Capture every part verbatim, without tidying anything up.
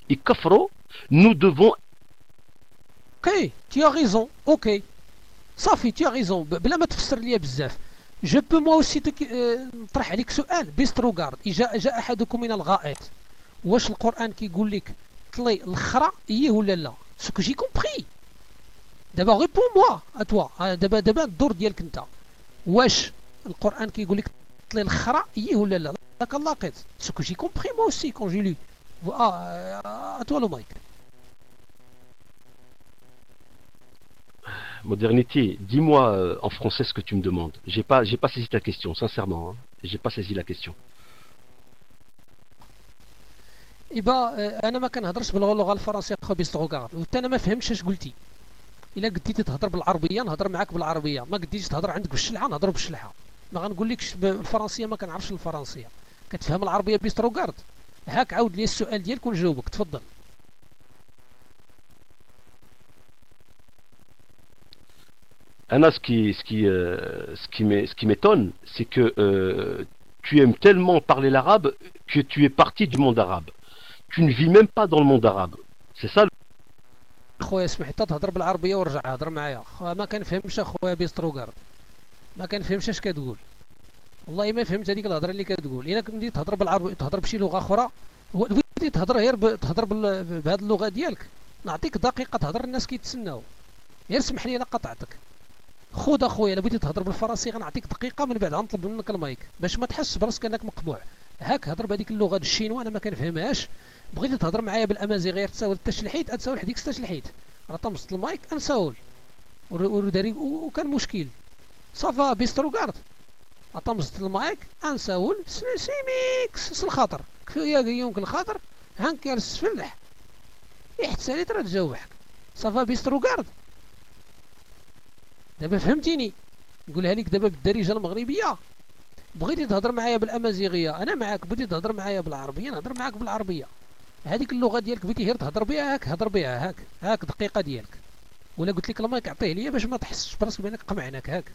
يكفروا nous devons. Ok, tu as raison, ok. صافي tu as raison. بلا ما تفسر لي بزاف. Je peux moi aussi نطرح عليك سؤال بيستروغارد. إجا جاء أحدكم من الغائط. واش القرآن كيقول لك طلي الخرا إيه ولا لا؟ Ce que j'ai compris. دابا réponds-moi à toi. دابا دابا الدور ديالك أنت. واش القرآن كيقول لك طلي الخرا إيه ولا لا؟ داك اللاقط. Ce que j'ai compris moi aussi quand j'ai lu. Ah, à toi le mic. Modernité, dis-moi euh, en français ce que tu me demandes. J'ai pas, j'ai pas saisi ta question, sincèrement. Hein. J'ai pas saisi la question. إبا أنا ما كنهضرش باللغة الفرنسية أخو بيستغوكارد وحتى أنا ما فهمتش اش قلتي. إلا قديتي تهضر بالعربية نهضر معاك بالعربية، ما قديتيش تهضر عندك بالشلحة نهضر بالشلحة. ما غنقولكش بالفرنسية ما كنعرفش الفرنسية. كتفهم العربية بيستغوكارد؟ هاك عاود لي السؤال ديالك ونجاوبك، تفضل. Anna, ce qui, ce qui, euh, ce qui m'é- ce qui m'étonne, c'est que euh, tu aimes tellement parler l'arabe que tu es parti du monde arabe. Tu ne vis même pas dans le monde arabe. C'est ça. le- خويا اسمح حتى تهضر بالعربية ورجع هضر معايا. خويا ما كنفهمش اخويا بيستغوكارد. ما كنفهمش اش كتقول. والله ما فهمت هذيك الهضره اللي كتقول. الا كنتي تهضر بالعربي تهضر بشي لغه اخرى، بغيتي تهضر غير ب... تهضر بال... بهذه اللغه ديالك، نعطيك دقيقه تهضر الناس كيتسناو. غير سمح لي الا قطعتك. خذ اخويا الا بغيتي تهضر بالفرنسي غنعطيك دقيقه من بعد غنطلب منك المايك باش ما تحسش براسك انك مقبوع. هاك هضر بهذيك اللغه الشينوا انا ما كنفهمهاش. بغيتي تهضر معايا بالامازيغيه غير تساول التشلحيت اتساول حديك التشلحيت. راه طمست المايك انساول وداري وكان مشكل. صافا بيستروغارد طمست المايك انساول سيميكس الخاطر كفايه يمكن الخاطر هانك السفلح يحتسالي ترى تجاوبك. صافا بيستروغارد دابا فهمتيني. نقولها لك دابا بالدارجه المغربيه. بغيتي تهضر معايا بالامازيغيه انا معاك، بغيتي تهضر معايا بالعربيه نهضر معاك بالعربيه. هذيك اللغه ديالك بغيتي غير تهضر بها هاك هضر بها هاك هاك دقيقه ديالك. ولا قلت لك المايك عطيه ليا باش ما تحسش براسك بانك قمعناك هاك.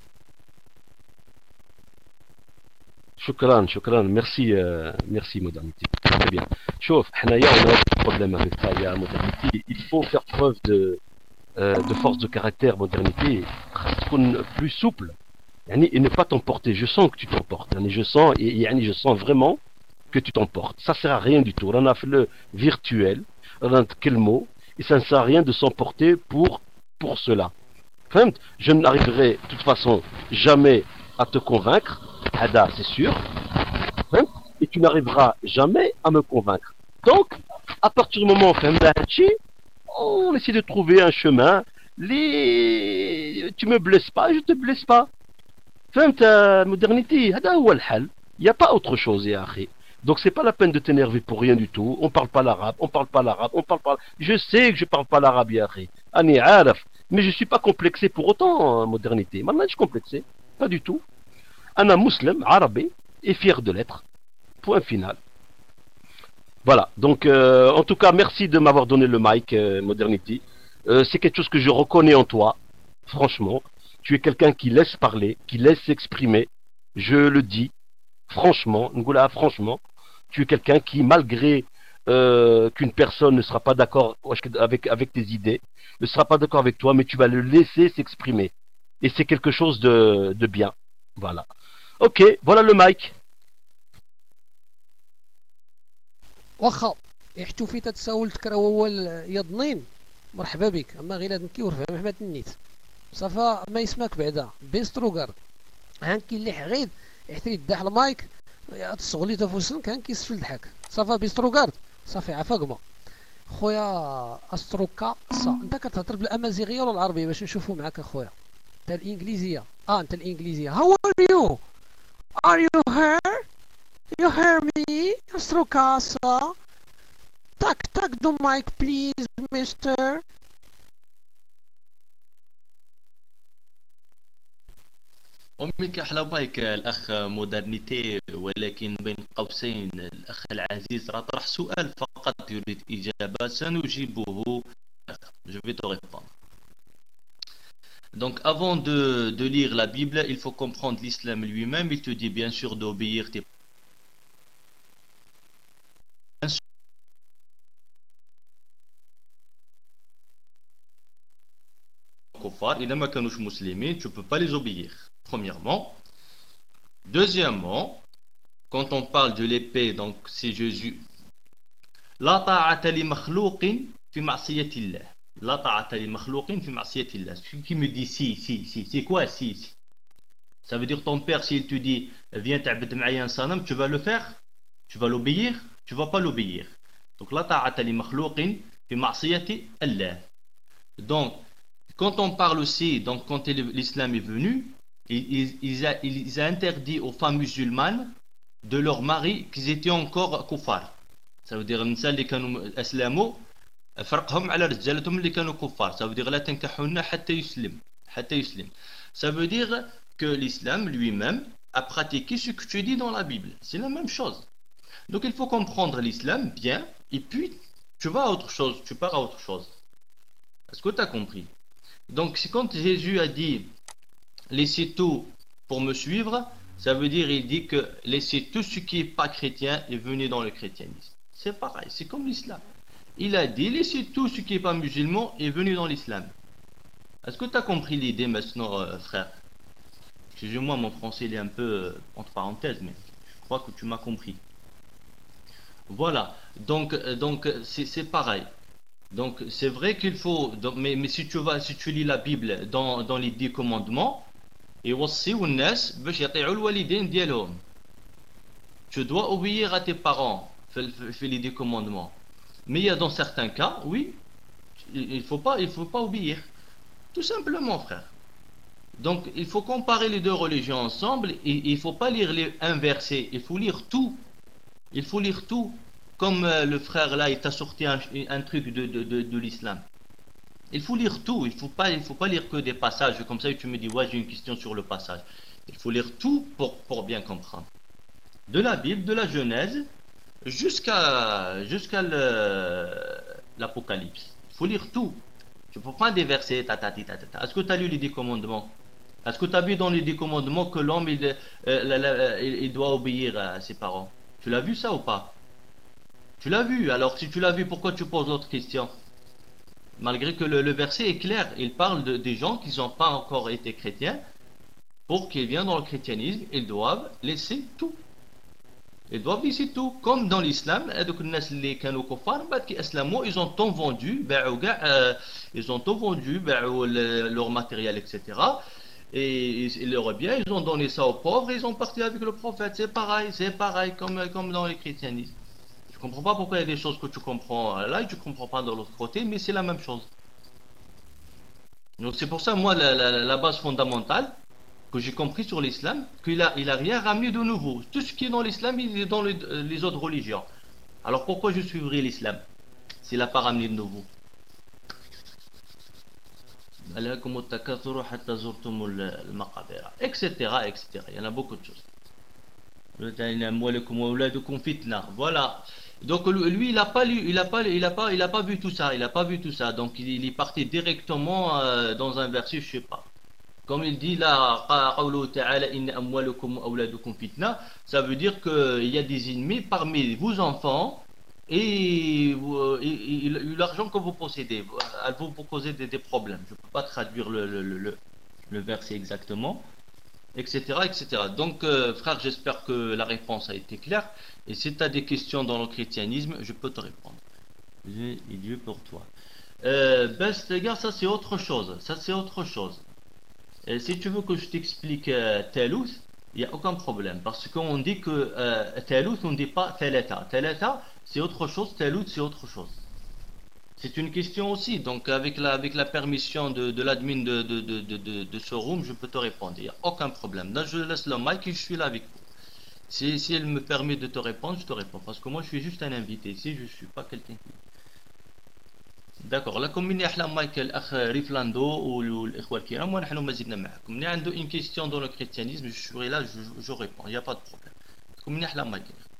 شكرا شكرا ميرسي euh, merci modernité. Très bien. شوف حنايا on a un problème avec ça يا modernité. Il faut faire preuve de euh, de force de caractère modernité. خاص تكون plus souple. يعني et ne pas t'emporter. Je sens que tu t'emportes. يعني je sens et يعني je sens vraiment que tu t'emportes. Ça sert à rien du tout. On a fait le virtuel, on a quel mot et ça ne sert à rien de s'emporter pour pour cela. فهمت؟ Je n'arriverai de toute façon jamais à te convaincre. Hada, c'est sûr. Hein? Et tu n'arriveras jamais à me convaincre. Donc, à partir du moment où on essaie de trouver un chemin. Les... Tu me blesses pas, je te blesse pas. فهمت modernité. هذا هو الحل. Il n'y a pas autre chose, ya akhi. Donc c'est pas la peine de t'énerver pour rien du tout. On parle pas l'arabe, on parle pas l'arabe, on parle pas. Je sais que je parle pas l'arabe, ya akhi. Ani araf. Mais je suis pas complexé pour autant, modernité. Maintenant, je suis complexé. Pas du tout. Un musulman arabe et fier de l'être. Point final. Voilà. Donc, euh, en tout cas, merci de m'avoir donné le mic, euh, modernité. Euh, c'est quelque chose que je reconnais en toi. Franchement, tu es quelqu'un qui laisse parler, qui laisse s'exprimer. Je le dis. Franchement, Ngoula, franchement, tu es quelqu'un qui, malgré euh, qu'une personne ne sera pas d'accord avec, avec tes idées, ne sera pas d'accord avec toi, mais tu vas le laisser s'exprimer. Et c'est quelque chose de, de bien. Voilà. Ok, voilà le mic. واخا يحتو في تتساول تكرا هو يضنين مرحبا بك. اما غير هاد نكيور فهم احمد النيت صافا ما يسمعك بعدا بيستروغارد هانكي اللي حغيد يحتري يداح المايك تصغلي تفوسن كان كيسفل ضحك. صافا بيستروغارد صافي عفاقمه خويا استروكا صا. انت كتهضر بالامازيغيه ولا العربيه باش نشوفوا معاك اخويا؟ انت الانجليزيه. اه انت الانجليزيه. هاو ار يو ار يو هير يو هير مي استروكا صا. تاك تاك دو مايك بليز مستر. أمي كحلا بايك الأخ مودرنيتي، ولكن بين قوسين الأخ العزيز راه طرح سؤال فقط يريد إجابة سنجيبه. Je vais te répondre. Donc avant de, de lire la Bible, il faut comprendre l'islam lui-même. Il te dit bien sûr d'obéir tes kuffar, إذا ما كانوش مسلمين, tu peux pas les obéir. Premièrement. Deuxièmement, quand on parle de l'épée, donc c'est Jésus. لا طاعة لمخلوق في معصية الله. لا طاعة لمخلوق في معصية الله. Ce qui me dit si, si, si, c'est quoi si, si? Ça veut dire ton père, s'il te dit viens t'abد معايا un sanam, tu vas le faire? Tu vas l'obéir? Tu vas pas l'obéir. Donc لا طاعة لمخلوق في معصية الله. Donc quand on parle aussi, donc quand l'islam est venu, il, il, a, il a interdit aux femmes musulmanes de leur mari qu'ils étaient encore kuffar. Ça veut dire النساء اللي كانوا اسلموا فرقهم على رجالتهم اللي كانوا كفار. Ça veut dire لا تنكحون حتى يسلم حتى يسلم. Ça veut dire que l'islam lui-même a pratiqué ce que tu dis dans la Bible. C'est la même chose. Donc il faut comprendre l'islam bien et puis tu vas à autre chose, tu pars à autre chose. Est-ce que tu as compris? Donc c'est quand Jésus a dit laissez tout pour me suivre, ça veut dire il dit que laissez tout ce qui n'est pas chrétien et venez dans le christianisme. C'est pareil, c'est comme l'islam. Il a dit laissez tout ce qui n'est pas musulman et venez dans l'islam. Est-ce que tu as compris l'idée maintenant, euh, frère? Excusez-moi, mon français il est un peu euh, entre parenthèses, mais je crois que tu m'as compris. Voilà, donc euh, donc c'est pareil. Donc c'est vrai qu'il faut, donc, mais, mais si tu vas, si tu lis la Bible dans, dans les dix commandements, et aussi tu dois obéir à tes parents, fais les dix commandements. Mais il y a dans certains cas, oui, il faut pas, il faut pas obéir, tout simplement, frère. Donc il faut comparer les deux religions ensemble et il faut pas lire les un verset, il faut lire tout, il faut lire tout. Comme euh, le frère là, il t'a sorti un, un truc de, de, de, de l'islam. Il faut lire tout, il faut pas, il faut pas lire que des passages comme ça et tu me dis ouais j'ai une question sur le passage. Il faut lire tout pour, pour bien comprendre. De la Bible, de la Genèse jusqu'à jusqu'à l'Apocalypse. Il faut lire tout. Tu peux prendre des versets. Ta, ta, ta, ta, ta. Est-ce que tu as lu les dix commandements? Est-ce que tu as vu dans les dix commandements que l'homme il, euh, la, la, il, il doit obéir à ses parents? Tu l'as vu ça ou pas? Tu l'as vu, alors si tu l'as vu, pourquoi tu poses l'autre question? Malgré que le, le verset est clair, il parle de, des gens qui n'ont pas encore été chrétiens, pour qu'ils viennent dans le christianisme, ils doivent laisser tout. Ils doivent laisser tout, comme dans l'islam, ils ont tout vendu, ils ont tout vendu, leur matériel, et cetera. Et, et leurs biens, ils ont donné ça aux pauvres, ils ont parti avec le prophète. C'est pareil, c'est pareil, comme, comme dans le christianisme. Je comprends pas pourquoi il y a des choses que tu comprends là et tu comprends pas de l'autre côté, mais c'est la même chose. Donc c'est pour ça, moi, la, la, la base fondamentale que j'ai compris sur l'islam, qu'il a, il a rien ramené de nouveau. Tout ce qui est dans l'islam, il est dans les, les autres religions. Alors pourquoi je suivrai l'islam s'il n'a pas ramené de nouveau? Etc, et cetera. Il y en a beaucoup de choses. Voilà. Donc lui il n'a pas lu, il a pas, il a pas, il a pas vu tout ça, il a pas vu tout ça. Donc il, il est parti directement euh, dans un verset, je sais pas. Comme il dit là, ça veut dire qu'il y a des ennemis parmi vos enfants et, et, et l'argent que vous possédez, elles vont vous causer des, des problèmes. Je ne peux pas traduire le, le, le, le verset exactement. Etc, et cetera. Donc, euh, frère, j'espère que la réponse a été claire. Et si tu as des questions dans le christianisme, je peux te répondre. Dieu est Dieu pour toi. Euh, best, les gars, ça c'est autre chose. Ça c'est autre chose. Et si tu veux que je t'explique euh, Talouth, il n'y a aucun problème. Parce qu'on dit que euh, Talouth, on ne dit pas Thalata. Thalata, c'est autre chose. Talouth, c'est autre chose. C'est une question aussi, donc avec la, avec la permission de, de l'admin de, de, de, de, de ce room, je peux te répondre, il n'y a aucun problème. Là, je laisse le mic et je suis là avec vous. Si, si elle me permet de te répondre, je te réponds, parce que moi, je suis juste un invité ici, je ne suis pas quelqu'un qui... D'accord, là, comme il y a un mic, l'akh Riflando ou l'Ikhwa al-Kiram, moi, nous mazidna ma'akum. Il y a une question dans le christianisme, je serai là, je, je réponds, il n'y a pas de problème. Comme il y a un mic.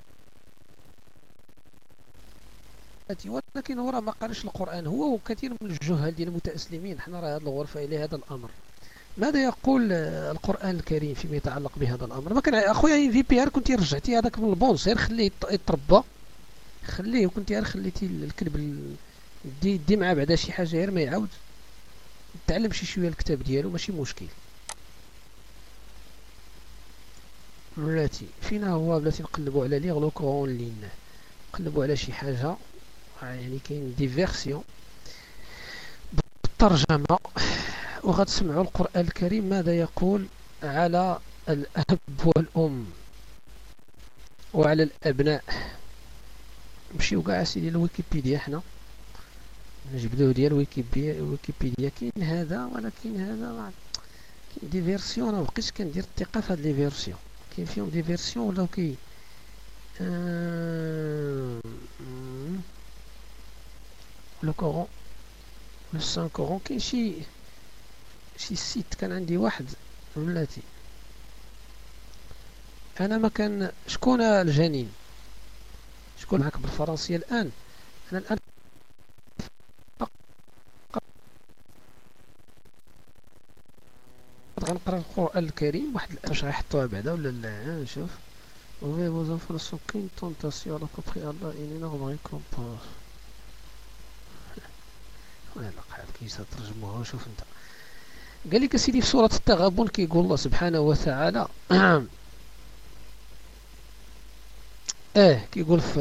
ولكن هو راه ما قالش القرآن هو وكثير من الجهال ديال المتأسلمين. حنا راه هذه الغرفة إلى هذا الأمر. ماذا يقول القرآن الكريم فيما يتعلق بهذا الأمر؟ ما كان أخويا في بي آر كنت رجعتي هذاك من البونس غير خليه يتربى، خليه وكنت غير خليتي الكلب دي دي معاه بعدا شي حاجة غير ما يعاود. تعلم شي شويه الكتاب ديالو ماشي مشكل. بلاتي فينا هو بلاتي نقلبوا على لي غلوكو لين نقلبوا على شي حاجه، يعني كاين دي فيرسيون بالترجمه، وغتسمعوا القرآن الكريم ماذا يقول على الأب والأم وعلى الأبناء. نمشيو كاع سيدي الويكيبيديا، حنا نجبدوه ديال ويكيبيديا. ويكيبيديا كاين هذا ولكن هذا كاين دي فيرسيون. انا مبقيتش كندير الثقه في هاد لي فيرسيون، كاين فيهم دي فيرسيون ولاو كي آه... لو كورون لو سان كورون كاين شي شي سيت كان عندي واحد ولاتي انا ما كان. شكون الجنين؟ شكون معاك بالفرنسيه الان؟ انا الان غنقرا القرآن الكريم واحد اش غيحطوها بعدا ولا لا. نشوف وي vos enfants sont qu'une tentation à peu près Allah une énorme récompense. ولا قاعد كيف ترجموها؟ شوف انت. قال لك سيدي في سورة التغابن كيقول الله سبحانه وتعالى اه كيقول في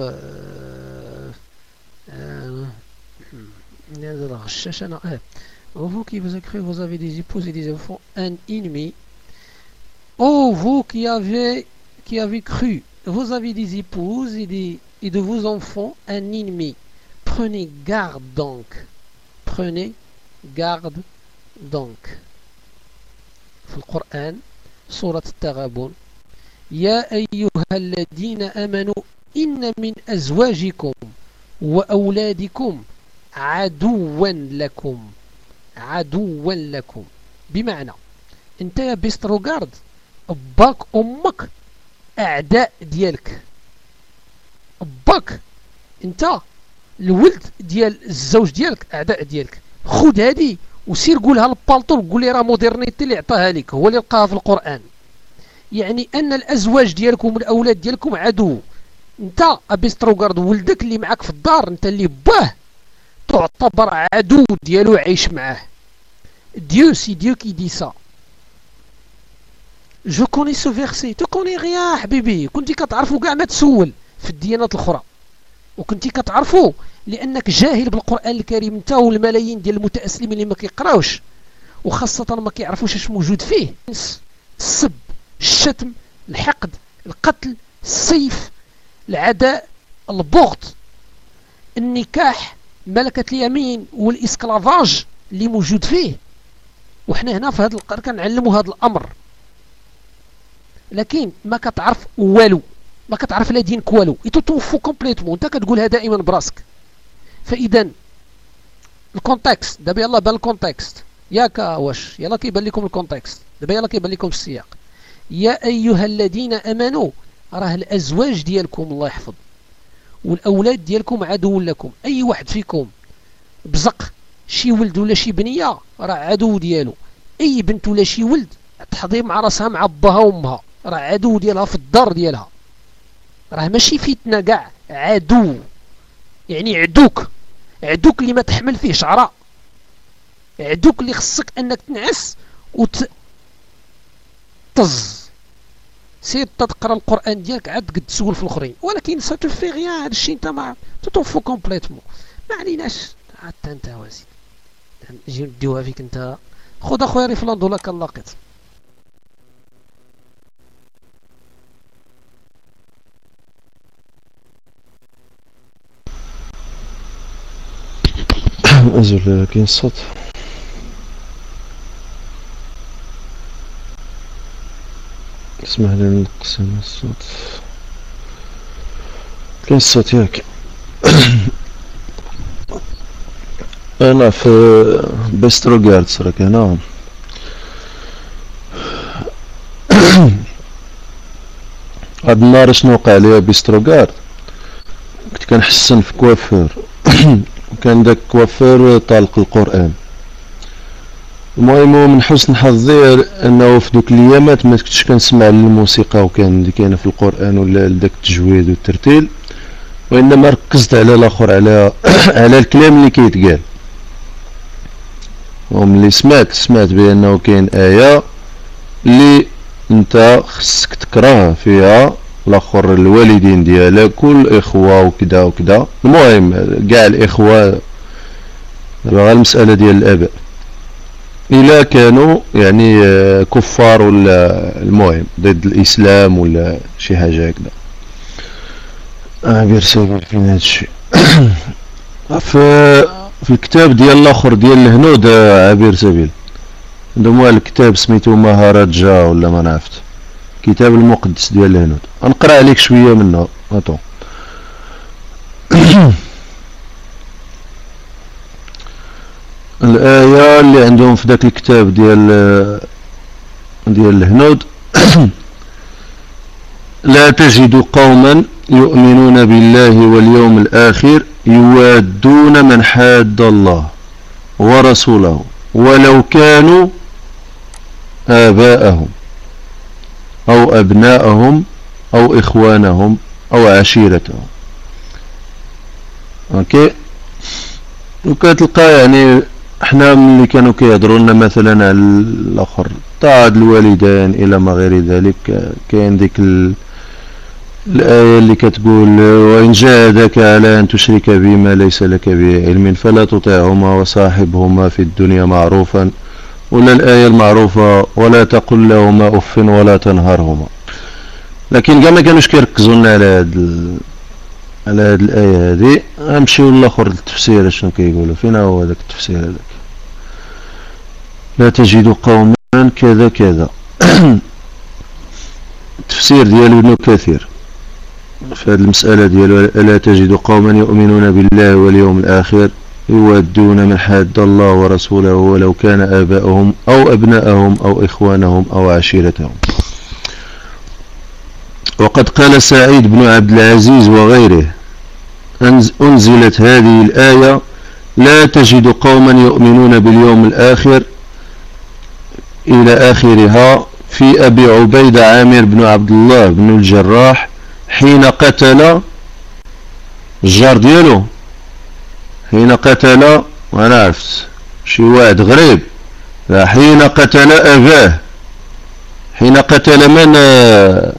اه هذا غشاش انا اه vous qui vous avez cru vous avez des épouses et des enfants un ennemi. Oh vous qui avez qui avez cru vous avez des épouses et des et de vos enfants un ennemi. Prenez garde donc. Prenez garde donc. في القرآن سورة التغابن يا أيها الذين آمنوا إن من أزواجكم وأولادكم عدوا لكم. عدوا لكم بمعنى انت يا بيستروغارد باك امك اعداء ديالك. باك انت الولد ديال الزوج ديالك اعداء ديالك. خذ هذه وسير قولها للبالطو وقول لي راه مودرنيتي اللي عطاها لك هو اللي لقاها في القرآن. يعني ان الازواج ديالكم والاولاد ديالكم عدو. انت ابيستروغارد ولدك اللي معك في الدار انت اللي باه تعتبر عدو ديالو عايش معاه. Dieu, c'est Dieu qui dit ça. Je connais ce verset. Tu connais rien حبيبي. كنتي كتعرفو كاع ما تسول في الديانات الاخرى، وكنتي كتعرفو لانك جاهل بالقرآن الكريم انت والملايين ديال المتأسلمين اللي ما كيقراوش وخاصة ما كيعرفوش اش موجود فيه. السب، الشتم، الحقد، القتل، السيف، العداء، البغض، النكاح، ملكة اليمين والإسكلافاج اللي موجود فيه. وحنا هنا في هذا القرن كنعلموا هذا الأمر، لكن ما كتعرف والو، ما كتعرف لا دينك والو. يتوفو كومبليتمون. انت كتقولها دائما براسك. فإذا الكونتكست دابا يلا بان الكونتكست ياك واش يلا كيبان لكم الكونتكست دابا يلا كيبان لكم السياق. يا أيها الذين آمنوا راه الأزواج ديالكم الله يحفظ والأولاد ديالكم عدو لكم. أي واحد فيكم بزق شي ولد ولا شي بنية راه عدو ديالو. أي بنت ولا شي ولد تحضي مع راسها مع باها وامها راه عدو ديالها في الدار ديالها. راه ماشي فتنة كاع، عدو يعني عدوك. عدوك اللي ما تحمل فيه شعراء، عدوك اللي خصك أنك تنعس وت طز. سير تقرا القرآن ديالك عاد قد تسول في الاخرين، ولكن ساتوفي غيان هادشي انت ما تطوفو كومبليتمون. ما عليناش حتى انت واسيد نجيو نديوها فيك انت. خذ اخويا ريفلاندو لك اللاقط. ازول كاين الصوت. اسمح لي نقص انا الصوت. كاين الصوت ياك؟ انا في بيستروغارد راك هنا. هاد النهار شنو وقع ليا بيستروغارد؟ كنت كنحسن في كوافير وكان داك الكوافير طالق القرآن. المهم من حسن حظي انه في دوك الايامات ما كنتش كنسمع للموسيقى وكان اللي كاينه في القرآن ولا داك التجويد والترتيل، وانما ركزت على الاخر على على الكلام اللي كيتقال. وملي سمعت سمعت بأنه كاين آية اللي انت خصك تكره فيها الاخر الوالدين ديالك والاخوة وكذا وكذا. المهم كاع الاخوة، غير المسألة ديال الاباء إلا كانوا يعني كفار ولا المهم ضد الإسلام ولا شي حاجة هكذا. عبير سابر فين هادشي في في الكتاب ديال الاخر ديال الهنود عبير سبيل عندهم واحد الكتاب سميتو مهاراجا ولا ما عرفت، كتاب المقدس ديال الهنود. غنقرا عليك شويه منه. اطو الآية اللي عندهم في ذاك الكتاب ديال ديال الهنود لا تجد قوما يؤمنون بالله واليوم الآخر يوادون من حاد الله ورسوله ولو كانوا آباءهم أو أبناءهم أو إخوانهم أو عشيرتهم. أوكي، وكتلقى يعني احنا ملي كانوا كيهضروا لنا مثلا على الاخر طاعة الوالدين الى ما غير ذلك، كاين ديك الآية اللي كتقول وإن جاهداك على أن تشرك بما ليس لك به علم فلا تطيعهما وصاحبهما في الدنيا معروفا، ولا الآية المعروفة ولا تقل لهما أف ولا تنهرهما. لكن كاع ما كانوش كيركزوا لنا على هاد على هاد الآية هادي. غنمشيو للآخر التفسير شنو كيقولوا. فين هو هذاك التفسير هذاك؟ لا تجد قوما كذا كذا التفسير ديال ابن كثير في هذه المسألة ديال لا تجد قوما يؤمنون بالله واليوم الآخر يودون من حاد الله ورسوله ولو كان آباؤهم أو أبناءهم أو إخوانهم أو عشيرتهم. وقد قال سعيد بن عبد العزيز وغيره أنزلت هذه الآية لا تجد قوما يؤمنون باليوم الآخر إلى آخرها في أبي عبيدة عامر بن عبد الله بن الجراح حين قتل الجار ديالو، حين قتل وانا عرفت شي واحد غريب، حين قتل أباه، حين قتل من آه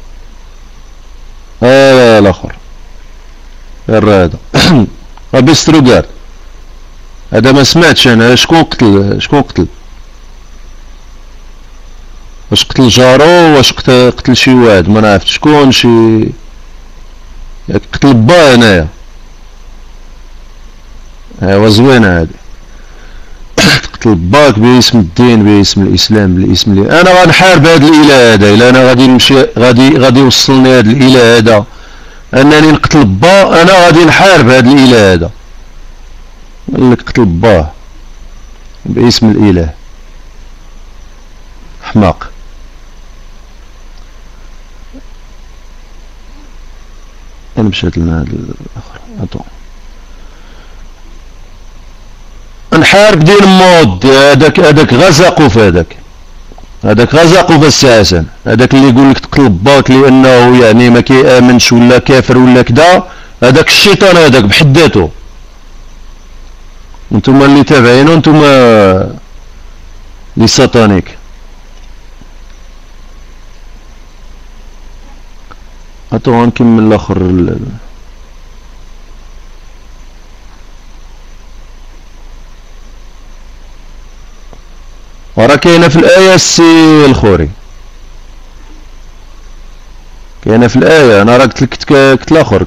آه الآخر غير هذا بيستروغار هذا ما سمعتش انا. شكون قتل شكون قتل واش قتل جارو واش قتل, قتل شي واحد ما عرفت شكون، شي قتل با هنايا. ايوا زوينه هادي قتل باك باسم الدين باسم الاسلام بالاسم اللي انا غنحارب هذا الاله هذا. الا انا غادي نمشي غادي غادي يوصلني هذا الاله هذا انني نقتل با، انا غادي نحارب هذا الاله هذا. قال لك قتل باه باسم الاله، حماق. انا مشيت لنا هذا الاخر اطو نحارب ديال المود هذاك هذاك غزقوا في هذاك هذاك غزقوا في السياسة، هذاك اللي يقول لك تقتل باك لانه يعني ما كيامنش ولا كافر ولا كذا، هذاك الشيطان هذاك بحد ذاته. انتم اللي تابعينه انتم لي ساتانيك. هاتو غنكمل الاخر. ورا كاينه في الايه السي الخوري، كاينه في الايه انا راه قلت لك قلت الاخر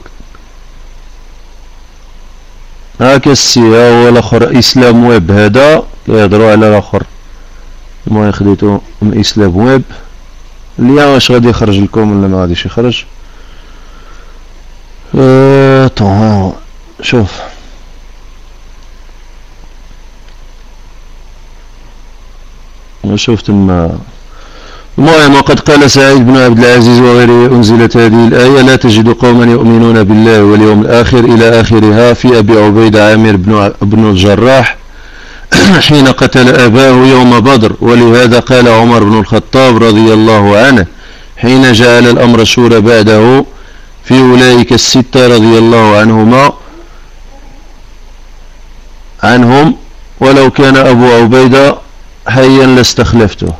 هاك السي هو الاخر اسلام ويب هذا كيهضروا على الاخر. المهم خديتو من اسلام ويب اللي واش غادي يخرج لكم ولا ما غاديش يخرج. اه طه شوف شوف تما. المهم وقد قال سعيد بن عبد العزيز وغيره أنزلت هذه الآية لا تجد قوما يؤمنون بالله واليوم الآخر إلى آخرها في أبي عبيدة عامر بن, بن الجراح حين قتل أباه يوم بدر. ولهذا قال عمر بن الخطاب رضي الله عنه حين جعل الأمر شورى بعده في أولئك الستة رضي الله عنهما عنهم ولو كان أبو عبيدة حيا لاستخلفته.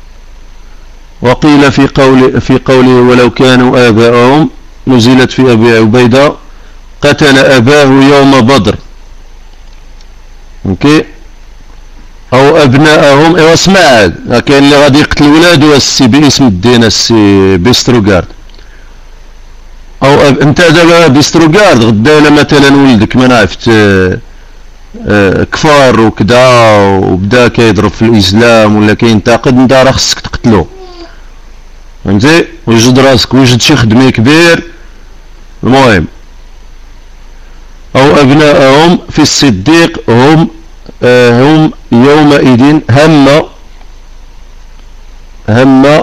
وقيل في قول في قوله ولو كانوا آباءهم نزلت في أبي عبيدة قتل أباه يوم بدر. اوكي، أو أبناءهم. إيوا اسمع، هاد كاين اللي غادي يقتل ولادو السي باسم الدين السي بيستروغارد. أو أب... أنت دابا بيستروغارد غدا إلا مثلا ولدك ما عرفت كفار وكدا وبدا كيضرب في الإسلام ولا كينتقد، أنت راه خصك تقتلو، فهمتي؟ وجد راسك، وجد شي خدمة كبير. المهم، أو أبناءهم في الصديق هم آه هم يومئذ هم هم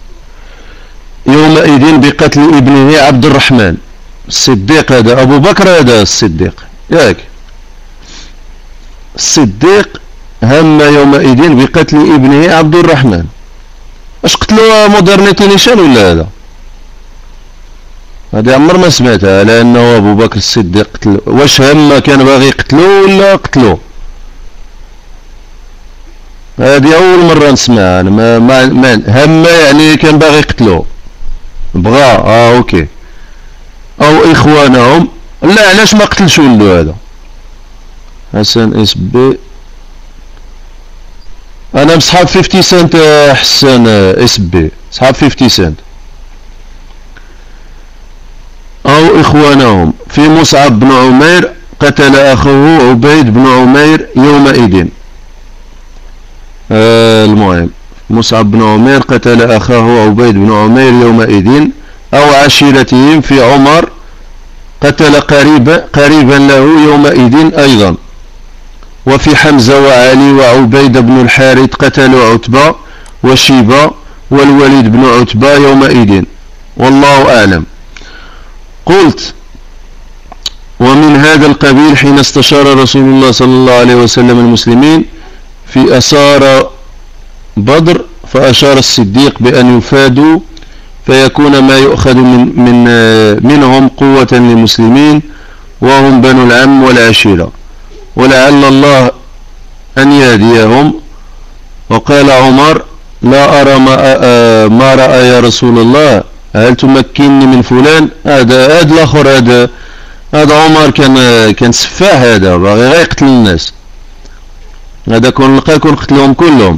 يومئذ بقتل ابنه عبد الرحمن. الصديق هذا أبو بكر، هذا الصديق ياك، الصديق هم يومئذ بقتل ابنه عبد الرحمن. اش قتلوا مودرنيتي نيشان ولا هذا؟ هذه عمر ما سمعتها، لأنه أبو بكر الصديق قتل. واش هم كان باغي يقتلو ولا قتلوه؟ هذه أول مرة نسمعها أنا. ما, ما, ما هم يعني كان باغي يقتلوه، بغا اه اوكي. أو إخوانهم. لا، علاش ما قتلش ولدو هذا؟ حسن اس بي، أنا مصحاب خمسين سنت. حسن اس بي صحاب خمسين سنت. أو إخوانهم في مصعب بن عمير قتل أخوه عبيد بن عمير يومئذ. آه المهم، مصعب بن عمير قتل أخاه عبيد بن عمير يومئذ. أو عشيرتهم في عمر قتل قريبا قريبا له يومئذ أيضا. وفي حمزة وعلي وعبيد بن الحارث قتلوا عتبة وشيبة والوليد بن عتبة يومئذ، والله أعلم. قلت: ومن هذا القبيل حين استشار رسول الله صلى الله عليه وسلم المسلمين في أسارى بدر فأشار الصديق بأن يفادوا فيكون ما يؤخذ من, من منهم قوة للمسلمين وهم بنو العم والعشيرة، ولعل الله أن يهديهم. وقال عمر: لا أرى ما, ما رأى يا رسول الله، هل تمكنني من فلان؟ هذا هذا الآخر، هذا هذا عمر كان كان سفاح، هذا باغي غير يقتل الناس، هذا كون لقى كون قتلهم كلهم.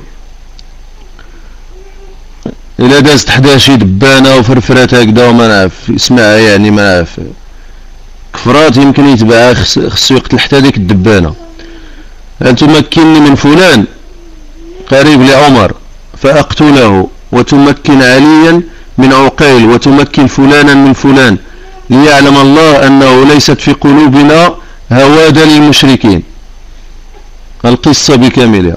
إلا دازت حدا شي دبانة وفرفرات هكذا وما نعرف اسمعها، يعني ما نعرف كفرات يمكن يتبعها، خصو يقتل حتى ديك الدبانة. هل تمكنني من فلان قريب لعمر فأقتله، وتمكن عليا من عقيل، وتمكن فلانا من فلان، ليعلم الله أنه ليست في قلوبنا هوادة للمشركين. القصة بكاملها.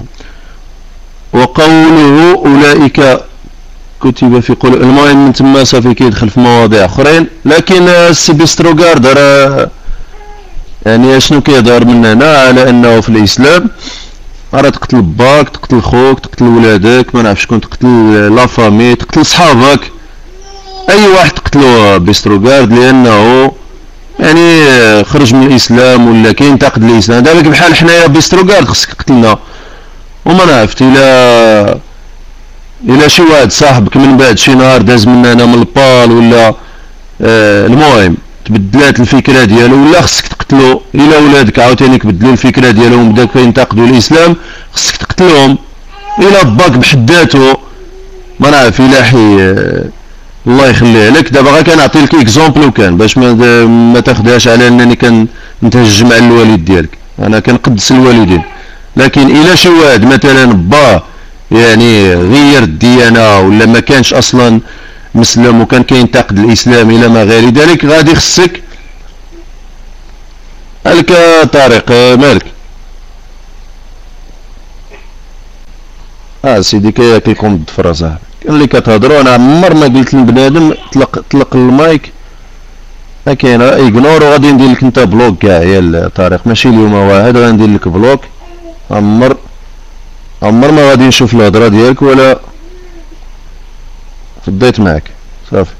وقوله أولئك كتب في قلوب، المهم من تما صافي كيدخل في مواضيع اخرين. لكن السي بيستروغارد راه يعني شنو كيظهر من هنا على انه في الاسلام راه تقتل باك، تقتل خوك، تقتل ولادك، ما نعرف شكون، تقتل لا فامي، تقتل صحابك، اي واحد تقتلو بيستروغارد، لانه يعني خرج من الاسلام ولا كينتقد الاسلام. دابا بحال حنايا بيستروغارد خصك تقتلنا، وما نعرفت الى الى شي واحد صاحبك من بعد شي نهار داز منا انا من البال ولا آه المهم تبدلات الفكره ديالو، ولا خصك تقتلو. الى ولادك عاوتاني كبدلوا الفكره ديالهم وبداو كينتقدوا الاسلام، خصك تقتلهم. الى باك بحداتو ما نعرف الى حي آه الله يخليه لك. دابا غا كنعطي لك اكزومبل وكان باش ما ما تاخذهاش على انني كنتهجم على الوالد ديالك، انا كنقدس الوالدين. لكن الى شي واحد مثلا باه يعني غير الديانة ولا ما كانش اصلا مسلم وكان كينتقد الاسلام الى ما غير ذلك، غادي خصك هلك طارق مالك اه سيدي كيكون بالضفر صاحبي. كان اللي كتهضروا انا عمر ما قلت لبنادم طلق طلق المايك، ما كاين ايغنور، وغادي ندير لك انت بلوك كاع يا طارق، ماشي اليوم واحد غندير لك بلوك. عمر عمر ما غادي نشوف الهضره ديالك ولا فضيت معك صافي.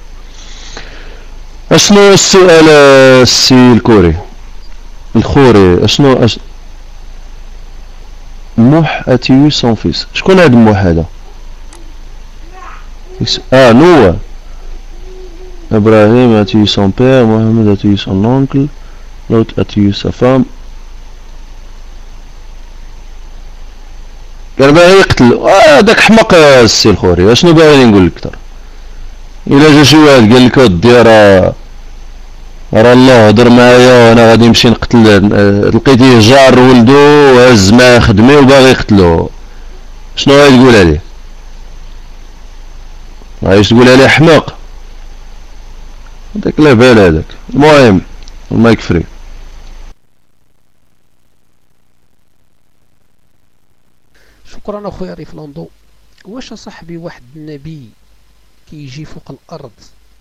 اشنو السؤال السي الكوري الخوري؟ اشنو أش... موح اتيو سون فيس. شكون هاد موح هذا؟ اه نوح. ابراهيم اتيو سون بير، محمد اتيو سون اونكل، لوط اتيو سا فام. قال باغي يقتل هذاك آه حمق السي الخوري. اشنو باغي نقول لك اكثر؟ الا جا شي واحد قال لك ودي راه راه الله هضر معايا وانا غادي نمشي نقتل، لقيتيه جار ولدو وهز معاه خدمي وباغي يقتلو، شنو غادي تقول عليه؟ غادي تقول عليه حماق؟ هذاك لا بال هذاك. المهم المايك فري. شكرا اخويا ريفلاندو. واش صاحبي واحد النبي كيجي فوق الارض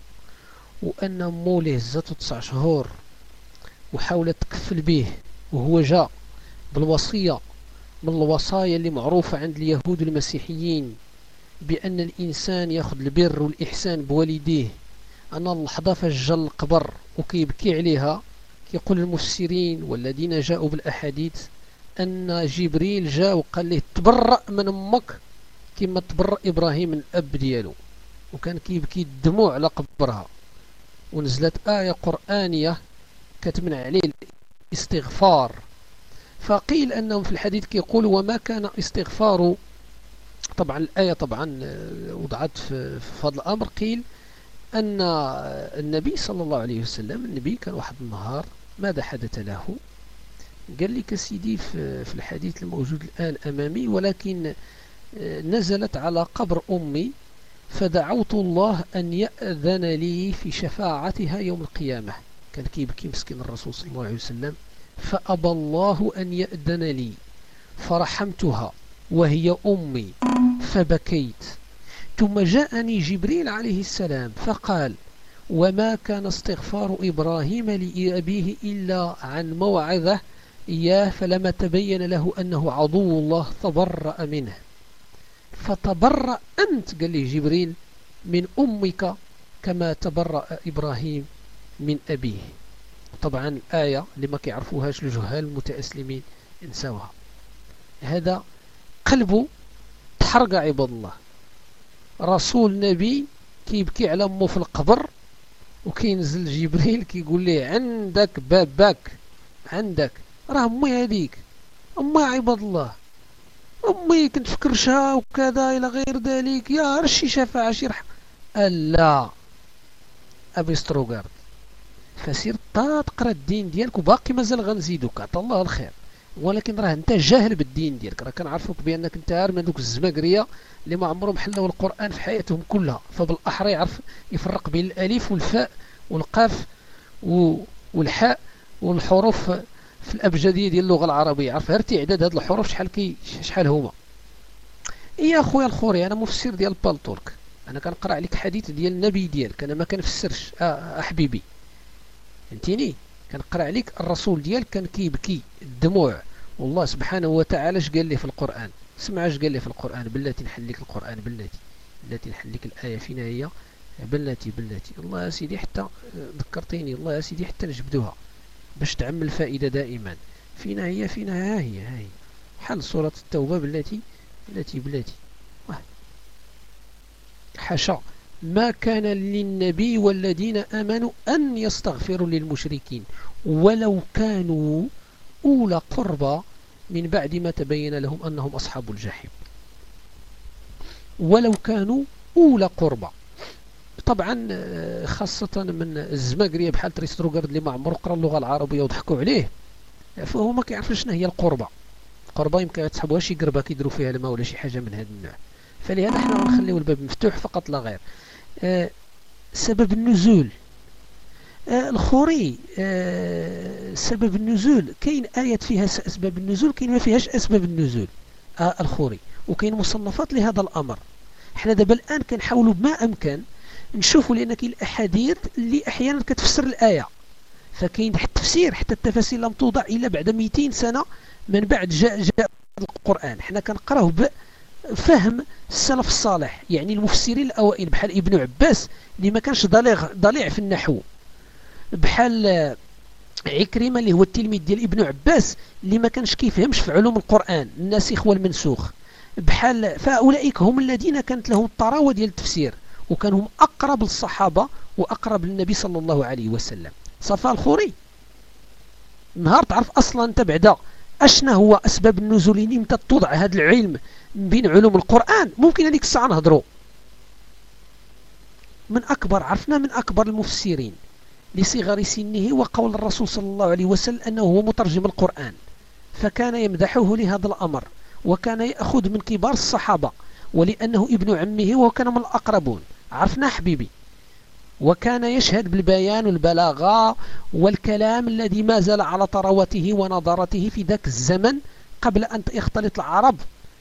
وان موليه هزاتو تسع شهور وحاولت تكفل به، وهو جاء بالوصية من الوصايا اللي معروفة عند اليهود والمسيحيين بأن الإنسان ياخذ البر والإحسان بوالديه، أنا اللحظة فجل القبر وكيبكي عليها، كيقول المفسرين والذين جاءوا بالأحاديث أن جبريل جاء وقال له تبرأ من أمك كما تبرأ إبراهيم من الأب ديالو، وكان كيبكي الدموع على قبرها، ونزلت آية قرآنية كتمنع عليه الاستغفار. فقيل أنهم في الحديث كيقولوا وما كان استغفار، طبعا الآية طبعا وضعت في هذا الأمر. قيل أن النبي صلى الله عليه وسلم، النبي كان واحد النهار ماذا حدث له؟ قال لك سيدي في الحديث الموجود الآن أمامي، ولكن نزلت على قبر أمي فدعوت الله أن يأذن لي في شفاعتها يوم القيامة. كان كيبكي مسكين الرسول صلى الله عليه وسلم، فأبى الله أن يأذن لي فرحمتها وهي أمي فبكيت. ثم جاءني جبريل عليه السلام فقال وما كان استغفار إبراهيم لأبيه إلا عن موعظة إياه فلما تبين له أنه عدو الله تبرأ منه. فتبرأ أنت، قال لي جبريل، من أمك كما تبرأ إبراهيم من أبيه. طبعا الآية اللي ما كيعرفوهاش الجهال المتأسلمين انسوها. هذا قلبه تحرق عباد الله. رسول نبي كيبكي على أمه في القبر، وكينزل جبريل كيقول لي عندك بابك، عندك راه أمي هذيك، أمي عباد الله، أمي كنت فكرشها وكذا إلى غير ذلك، يا رشي شفاعة شي رحمة. ألا أبي ستروغارد، فسير تقرا الدين ديالك وباقي مازال غنزيدوك، عطا الله الخير، ولكن راه انت جاهل بالدين ديالك، راه كنعرفوك بانك انت عار من دوك الزماكريه اللي ما عمرهم حلوا القران في حياتهم كلها، فبالاحرى يعرف يفرق بين الالف والفاء والقاف والحاء والحروف في الابجديه ديال اللغه العربيه، عرف غير تعداد هاد الحروف شحال كي شحال هما. يا خويا الخوري انا مفسر ديال بالتورك، انا كنقرا عليك حديث ديال النبي ديالك، انا ما كنفسرش اه حبيبي، فهمتيني؟ كنقرا عليك الرسول ديالك كان كيبكي الدموع، والله سبحانه وتعالى اش قال لي في القران، سمع اش قال لي في القران، بلاتي نحل لك القران، بلاتي بلاتي نحل لك الايه فينا هي، بلاتي بلاتي الله يا سيدي حتى ذكرتيني، الله يا سيدي حتى نجبدوها باش تعم الفائده دائما. فينا هي فينا ها هي ها هي حل سوره التوبه، بلاتي بلاتي بلاتي حاشا ما كان للنبي والذين آمنوا أن يستغفروا للمشركين ولو كانوا أولى قربى من بعد ما تبين لهم أنهم أصحاب الجحيم. ولو كانوا أولى قربى، طبعا خاصة من الزماكرية بحال تريستروغارد اللي ما عمره قرا اللغة العربية وضحكوا عليه، فهو ما كيعرفش شنو هي القربى. القربى يمكن تسحبوها شي قربة كيديروا فيها الماء ولا شي حاجة من هذا النوع، فلهذا حنا غنخليو الباب مفتوح فقط لا غير. آه سبب النزول آه الخوري، آه سبب النزول كاين آيات فيها أسباب النزول، كاين ما فيهاش أسباب النزول آه الخوري، وكاين مصنفات لهذا الأمر. حنا دابا الآن كنحاولوا بما أمكن نشوفوا، لأن كاين الأحاديث اللي أحيانا كتفسر الآية، فكاين التفسير حتى التفاسير لم توضع إلا بعد مئتين سنة من بعد جاء جاء القرآن. حنا كنقراوه فهم السلف الصالح، يعني المفسرين الأوائل بحال ابن عباس اللي ما كانش ضليع ضليع في النحو، بحال عكرمة اللي هو التلميذ ديال ابن عباس اللي ما كانش كيفهمش في علوم القرآن الناسخ والمنسوخ بحال، فأولئك هم الذين كانت لهم الطراوة ديال التفسير وكانوا هم أقرب للصحابة وأقرب للنبي صلى الله عليه وسلم. صفاء الخوري، نهار تعرف أصلا أنت بعدا أشنا هو أسباب النزول اللي متى توضع هذا العلم بين علوم القرآن، ممكن هذيك الساعة نهضروا من أكبر، عرفنا من أكبر المفسرين لصغر سنه وقول الرسول صلى الله عليه وسلم أنه هو مترجم القرآن، فكان يمدحه لهذا الأمر وكان يأخذ من كبار الصحابة ولأنه ابن عمه وكان من الأقربون. عرفنا حبيبي، وكان يشهد بالبيان والبلاغة والكلام الذي ما زال على طراوته ونضارته في ذاك الزمن قبل أن يختلط العرب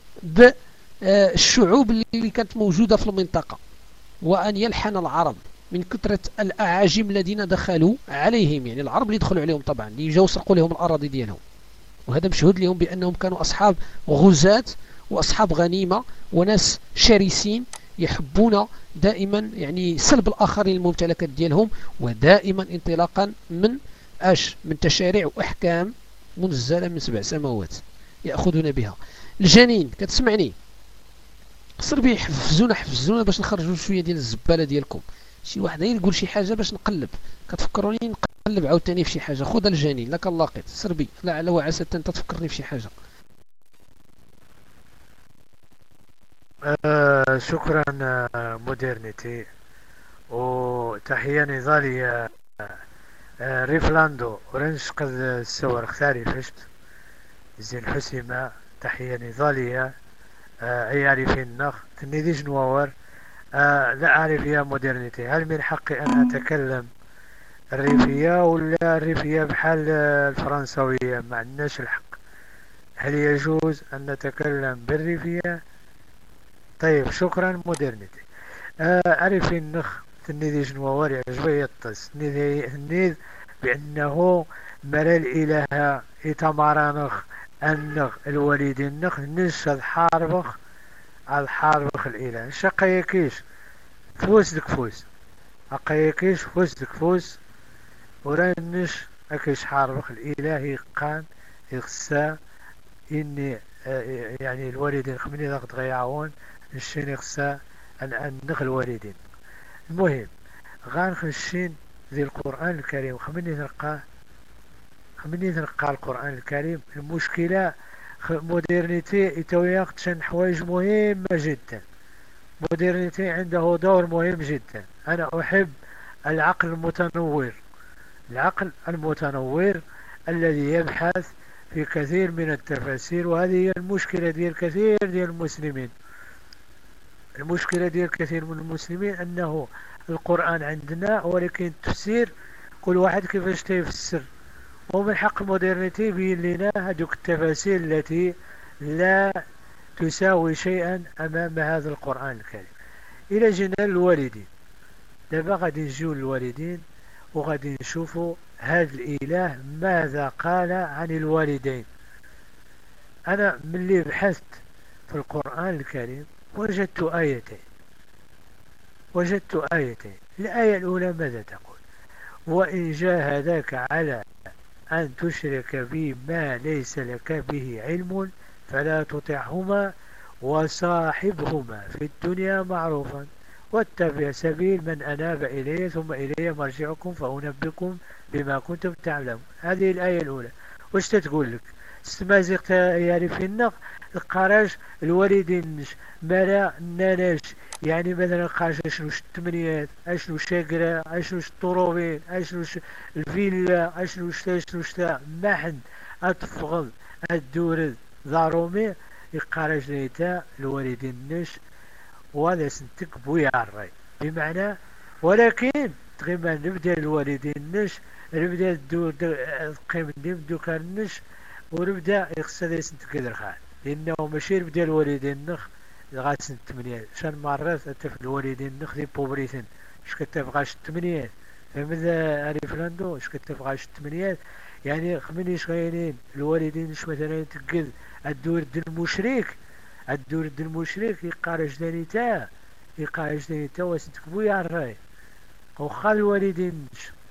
بالشعوب اللي كانت موجودة في المنطقة، وأن يلحن العرب من كثرة الأعاجم الذين دخلوا عليهم، يعني العرب اللي دخلوا عليهم طبعا اللي جاوا سرقوا لهم الأراضي ديالهم، وهذا مشهود لهم بأنهم كانوا أصحاب غزاة وأصحاب غنيمة وناس شرسين يحبون دائما يعني سلب الآخرين الممتلكات ديالهم، ودائما انطلاقا من أش من تشاريع وأحكام منزلة من سبع سماوات يأخذون بها. الجنين كتسمعني؟ صربي حفزونا حفزونا باش نخرجوا شوية ديال الزبالة ديالكم. شي واحد غير يقول شي حاجة باش نقلب، كتفكروني نقلب عاوتاني في شي حاجة. خذ الجنين لك اللاقط صربي، لعل وعسى انت تفكرني في شي حاجة. آه شكرا آه مودرنيتي، وتحية نضالية آه ريفلاندو ورنش قد السور اختاري فشت زين حسيمة، تحية نضالية آه عيالي في النخ تنيديش نواور. آه لا أعرف يا مودرنيتي، هل من حقي أن أتكلم الريفية ولا الريفية بحال الفرنسوية؟ ما عندناش الحق. هل يجوز أن نتكلم بالريفية؟ طيب شكرا مودرنيتي. آه أعرف النخ تنيدي جنوار يعجبه يطس نيد بأنه ملا الإله إتمارانخ النخ الوليد النخ نشد حاربخ الحاربخ الإله شقيكيش فوس دك فوس أقيكيش فوس دك فوس ورنش أكيش حاربخ الإله قان يخسا إني آه يعني الوالدين خمني ضغط غيعون الشين يخسا أن النخ الوالدين. المهم غانخشين ذي القرآن الكريم خمني نلقاه خمني نلقى القرآن الكريم. المشكلة مودرنيتي يتويقتشن حوايج مهمة جدا. مودرنيتي عنده دور مهم جدا. أنا أحب العقل المتنور، العقل المتنور الذي يبحث في كثير من التفاسير، وهذه هي المشكلة ديال كثير ديال المسلمين. المشكلة ديال كثير من المسلمين أنه القرآن عندنا ولكن التفسير كل واحد كيفاش تيفسر، ومن حق المودرنيتي يبين لنا هذوك التفاسير التي لا تساوي شيئا أمام هذا القرآن الكريم. إلى جينا الوالدين، دابا غادي نجيو للوالدين وغادي نشوفوا هذا الإله ماذا قال عن الوالدين. أنا ملي بحثت في القرآن الكريم وجدت آيتين وجدت آيتين الآية الأولى ماذا تقول؟ وإن جاهداك على أن تشرك بي ما ليس لك به علم فلا تطعهما وصاحبهما في الدنيا معروفا واتبع سبيل من أناب إليه ثم إليه مرجعكم فأنبئكم بما كنتم تعملون. هذه الآية الأولى. واش تتقول لك؟ استمازيق يعني في النق القراج الوالدين مالا ناناش، يعني مثلا قاش اشنو الثمانيات اشنو شاكرا اشنو الطروبين اشنو الفيلا اشنو شتا اشنو شتا محن اتفغل الدورد ضارومي القراج نيتا الوالدين نش وهذا سنتك بويا الراي بمعنى. ولكن تغيما نبدا الوالدين نش نبدا الدور قيم نبدو كان نش ونبدا يخصها يسنتك الرخان، لانه ماشي نبدا الوالدين نخ لغاية سنة ثمانية شان مرات أتف الوالدين نخ دي بوبريثن اش كتبغاش الثمانيات فماذا ريفراندو اش كتبغاش الثمانيات يعني خمنيش غاينين الوالدين اش مثلا تقل الدور د المشرك الدور د المشرك يقارج دانيتا يقارج دانيتا واسنتك بويا الراي وخا الوالدين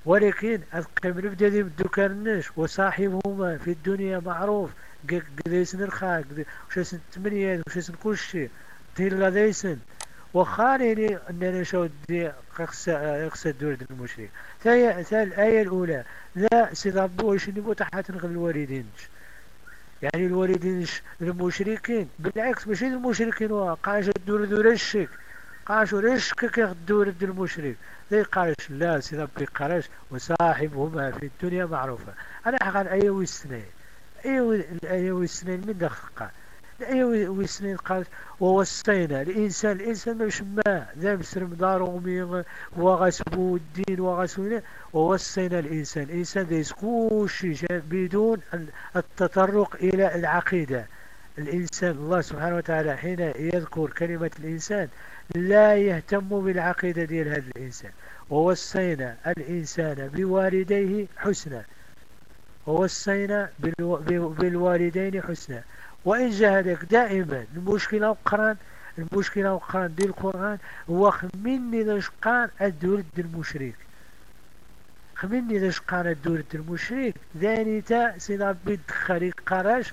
ولكن القيم نبدا دي بدوكان الناس وصاحبهما في الدنيا معروف قديسن الخاق وشاسن التمنيات وشاسن كل شيء تيلا ديسن وخانيني أننا شو دي قصة دور المشرك. ثاني الآية الأولى لا سيضبوش نبو تحت نغل الوالدين، يعني الوالدين المشركين بالعكس ماشي المشركين قاش الدور دور الشك قاش رشك الدور المشرك ذي قاش لا سيضبي قاش وصاحبهما في الدنيا معروفة. أنا حقا الآية والسنين أيوة الآية والسنين من دقيقة الآية والسنين قال ووصينا الإنسان الإنسان مش ما ذا مسرم دارهم وغسبوا الدين وغسبوا ووصينا الإنسان الإنسان ذا يسكوش بدون التطرق إلى العقيدة. الإنسان الله سبحانه وتعالى حين يذكر كلمة الإنسان لا يهتم بالعقيدة ديال هذا الإنسان. ووصينا الإنسان بوالديه حسنا ووصينا بالوالدين حسنا. وإن جاهدك دائما المشكلة وقران المشكلة وقران ديال القرآن هو خميني ذا شقان الدورد المشرك خميني ذا شقان الدورد المشرك ذاني تا سيدا بدخلي قراش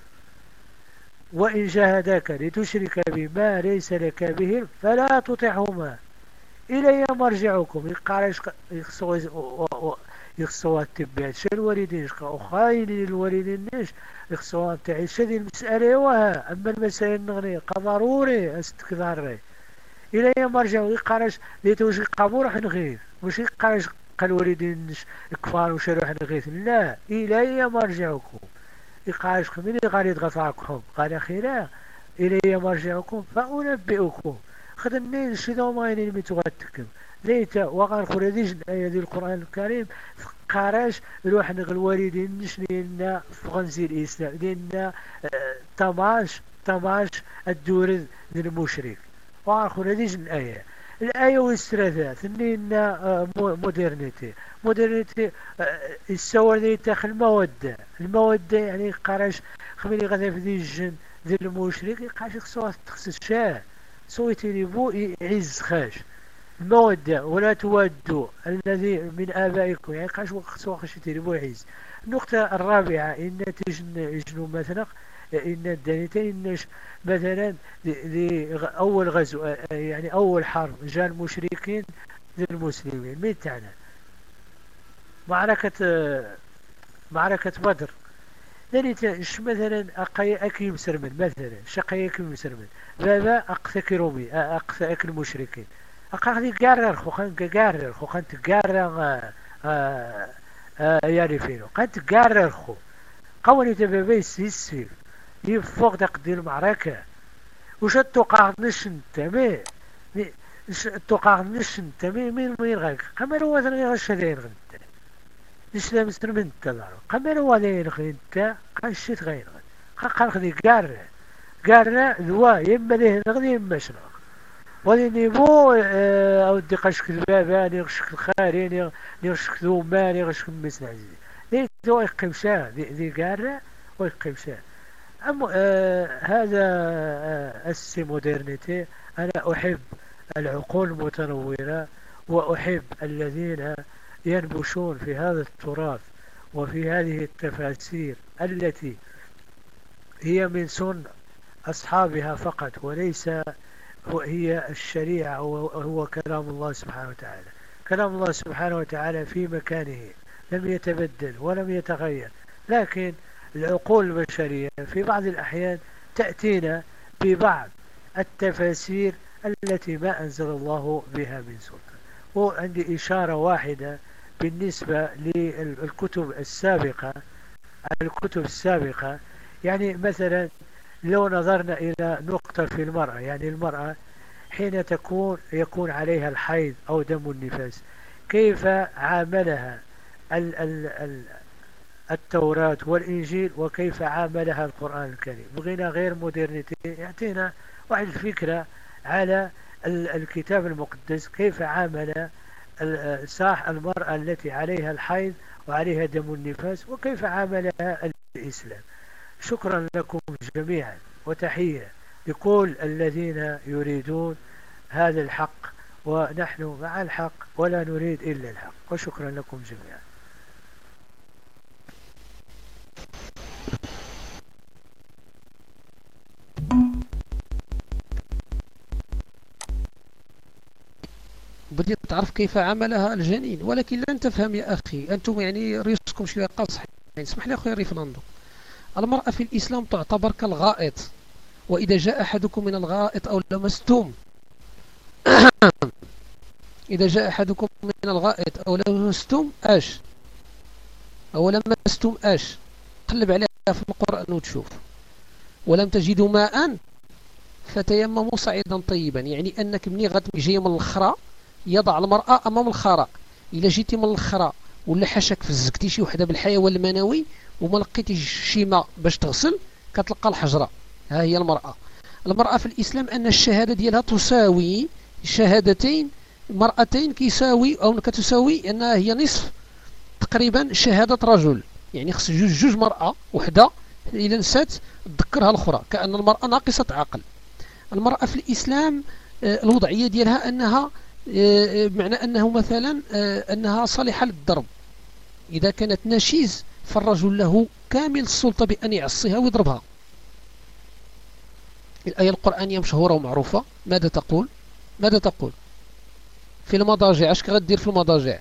وإن جاهدك لتشرك بما ليس لك به فلا تطعهما إلي مرجعكم يقارش يخصوا يخصوا التبعات شا الوالدين وخاين الوالدين نيش يخصوا تعيش هذه المسألة وها. أما المسائل النغنية ضروري استكثار إلى مرجع يقارش ليتوش قابور راح نغيث مش يقارش قال الوالدين نيش كفار وش راح نغيث لا إلي مرجعكم يقارش خميني قال يتغطاكم قال خيرا إلي مرجعكم فأنبئكم خدني الشيطان ما يني متغتكم ليت وقال خريديش الآية دي القرآن الكريم قاراش روح نغ الوالدين نش لنا فغنزي الإسلام لنا طماش طماش الدور المشرك وقال خريديش الآية الآية والثلاثات لنا مودرنيتي مودرنيتي السوار دي تاخ المودة المودة يعني قاراش خميني غدا في دي الجن ذي المشرك يقاش يخصوها تخصص شاه سويتي لبو يعز خاش المودة ولا تودوا الذي من آبائكم يعني قاش وقت وقت تربو عيز. النقطة الرابعة إن تجن يجنوا مثلا إن الدانيتين إنش مثلا دي أول غزو يعني أول حرب جاء المشركين للمسلمين مين تاعنا معركة معركة بدر دانيت إيش مثلا أقي أكل مسرمن مثلا شقي أكل مسرمن بابا أقثك رومي أقثك المشركين أقاعد يقرر خو خان يقرر خو خان تقرر يعني فينو خان تقرر خو قولي تبابي السيسيف يفوق تقدير المعركة وش التوقع نشن تمي التوقع نشن تمي مين مين غير قمر هو ذا غير الشدين غنت إيش لا مسترمن تلارو قمر هو ذا غنت قان شيت غير قان قان خذي قرر قرر ذوا يما ذي نغذي يما شنو ولي بو او دي قشك البابان يغشك الخارين يغشك ذومان يغشك المسنا عزيزي ذي ذو يقيم شاه ذي قارة ويقيم شاه. أما آه هذا آه السي مودرنيتي أنا أحب العقول المتنورة وأحب الذين ينبشون في هذا التراث وفي هذه التفاسير التي هي من سن أصحابها فقط وليس هي الشريعة هو كلام الله سبحانه وتعالى. كلام الله سبحانه وتعالى في مكانه لم يتبدل ولم يتغير، لكن العقول البشرية في بعض الأحيان تأتينا ببعض التفاسير التي ما أنزل الله بها من سلطان. وعندي إشارة واحدة بالنسبة للكتب السابقة الكتب السابقة يعني مثلا لو نظرنا إلى نقطة في المرأة، يعني المرأة حين تكون يكون عليها الحيض أو دم النفاس كيف عاملها ال ال ال التوراة والإنجيل وكيف عاملها القرآن الكريم. بغينا غير مودرنيتي يعطينا واحد الفكرة على الكتاب المقدس كيف عامل صاح المرأة التي عليها الحيض وعليها دم النفاس وكيف عاملها الإسلام. شكرا لكم جميعا وتحية لكل الذين يريدون هذا الحق ونحن مع الحق ولا نريد إلا الحق. وشكرا لكم جميعا. بديت تعرف كيف عملها الجنين، ولكن لن تفهم يا أخي. أنتم يعني ريسكم شوية قاصحين. اسمح لي أخويا ريفلاندو، المرأة في الإسلام تعتبر كالغائط، وإذا جاء أحدكم من الغائط أو لمستم إذا جاء أحدكم من الغائط أو لمستم أش أو لمستم أش قلب عليها في القرآن وتشوف. ولم تجدوا ماء فتيمموا صعيدا طيبا، يعني أنك مني غتجي من الخرا يضع المرأة أمام الخراء. إلا جيتي من الخراء ولا حاشاك فزقتي شي وحدة بالحيوان المنوي وما لقيتيش شي ماء باش تغسل، كتلقى الحجرة. ها هي المرأة. المرأة في الإسلام أن الشهادة ديالها تساوي شهادتين، مرأتين كيساوي أو كتساوي أنها هي نصف تقريبا شهادة رجل، يعني خص جوج جوج مرأة وحدة إلا نسات تذكرها الأخرى، كأن المرأة ناقصة عقل. المرأة في الإسلام الوضعية ديالها أنها بمعنى أنه مثلا أنها صالحة للضرب. إذا كانت نشيز فالرجل له كامل السلطة بأن يعصيها ويضربها. الآية القرآنية مشهورة ومعروفة. ماذا تقول؟ ماذا تقول في المضاجع؟ اش غدير في المضاجع؟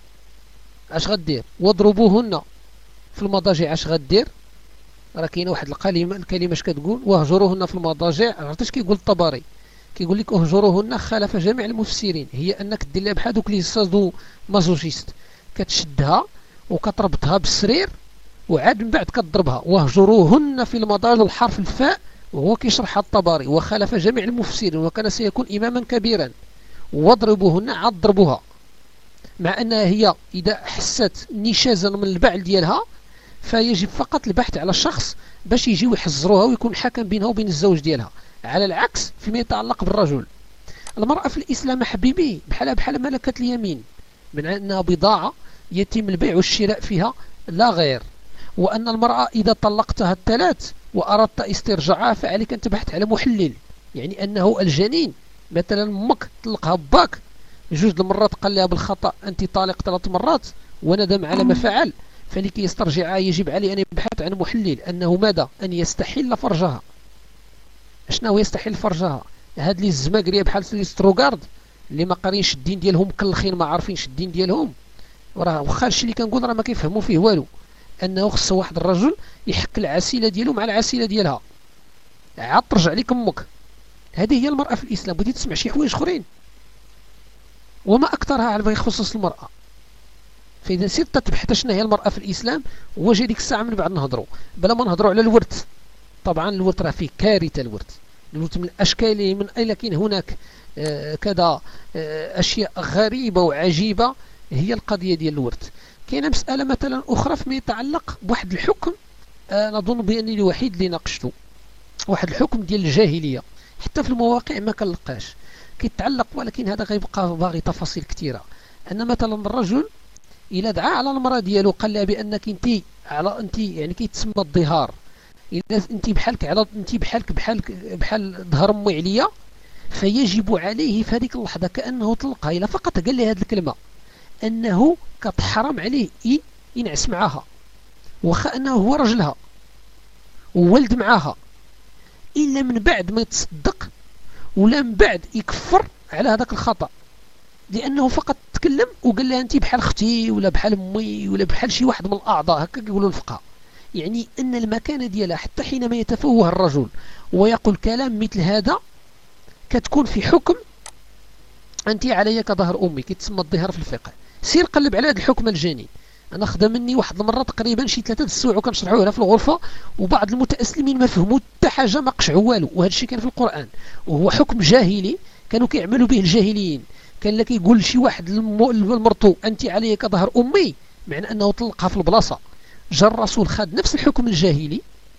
اش غدير؟ واضربوهن في المضاجع. اش غدير؟ راه كاينه واحد الكلمه الكلمه اش كتقول؟ واهجروهن في المضاجع. عرفتي اش كيقول الطبري؟ كيقول لك اهجروهن خالف جميع المفسرين. هي انك دير لها بحال دوك لي سادو مازوجيست، كتشدها وكتربطها بالسرير وعاد من بعد كتضربها. واهجروهن في المضاجع، الحرف الفاء وهو كيشرح الطبري وخالف جميع المفسرين وكان سيكون إماما كبيرا. واضربوهن، عاد ضربوها، مع أنها هي إذا حست نشازا من البعل ديالها فيجب فقط البحث على الشخص باش يجيو يحزروها ويكون حكم بينها وبين الزوج ديالها، على العكس فيما يتعلق بالرجل. المرأة في الإسلام حبيبي بحال بحال ملكة اليمين، من أنها بضاعة يتم البيع والشراء فيها لا غير. وأن المرأة إذا طلقتها الثلاث وأردت استرجاعها فعليك أن تبحث على محلل، يعني أنه الجنين مثلا أمك طلقها باك جوج المرات قال لها بالخطأ أنت طالق ثلاث مرات وندم على ما فعل، فلكي يسترجعها يجب عليه أن يبحث عن محلل أنه ماذا؟ أن يستحل فرجها. شنو يستحل فرجها؟ هاد لي الزماقريه بحال لي ستروغارد اللي ما قارينش الدين ديالهم مكلخين ما عارفينش الدين ديالهم، وراه واخا الشيء اللي كنقول راه ما كيفهموا فيه والو، انه خص واحد الرجل يحك العسيله ديالو مع العسيله ديالها عاد ترجع لك امك. هذه هي المرأة في الإسلام. بديت تسمع شي حوايج اخرين وما اكثرها على ما يخصص المرأة. فاذا سرت تبحث شنو هي المرأة في الإسلام واجي ديك الساعه من بعد نهضروا بلا ما نهضروا على الورث. طبعا الورث راه فيه كارثه. الورث الورث من اشكاله من اي، لكن هناك آه كذا آه اشياء غريبه وعجيبه هي القضيه ديال الورث. كاينه مساله مثلا اخرى فيما يتعلق بواحد الحكم، آه نظن باني الوحيد اللي ناقشته، واحد الحكم ديال الجاهليه حتى في المواقع ما كنلقاش كيتعلق، ولكن هذا غيبقى باغي تفاصيل كثيره. ان مثلا الرجل الا دعا على المراه ديالو قال لها بانك انت على انت يعني كيتسمى الظهار، اذا انت بحالك على انت بحالك بحالك بحال ظهر امي عليا، فيجب عليه في هذيك اللحظه كانه طلقها. الا فقط قال لي هذه الكلمه انه كتحرم عليه ينعس معها واخا انه هو رجلها وولد معها، الا من بعد ما يتصدق ولا من بعد يكفر على هذاك الخطأ، لانه فقط تكلم وقال لها انت بحال اختي ولا بحال امي ولا بحال شي واحد من الاعضاء، هكا كيقولوا الفقهاء. يعني ان المكانه ديالها حتى حينما يتفوه الرجل ويقول كلام مثل هذا كتكون في حكم انت علي كظهر امي، كيتسمى الظهار في الفقه. سير قلب على هذا الحكم الجنين. انا خدا مني واحد المره تقريبا شي ثلاثه السوع وكنشرحوه هنا في الغرفه، وبعض المتاسلمين ما فهموا حتى حاجه ما قشعوا والو، وهذا الشيء كان في القران وهو حكم جاهلي كانوا كيعملوا به الجاهليين. كان لك يقول شي واحد لمرتو انت علي كظهر امي معنى انه طلقها في البلاصه. جا الرسول خد نفس الحكم الجاهلي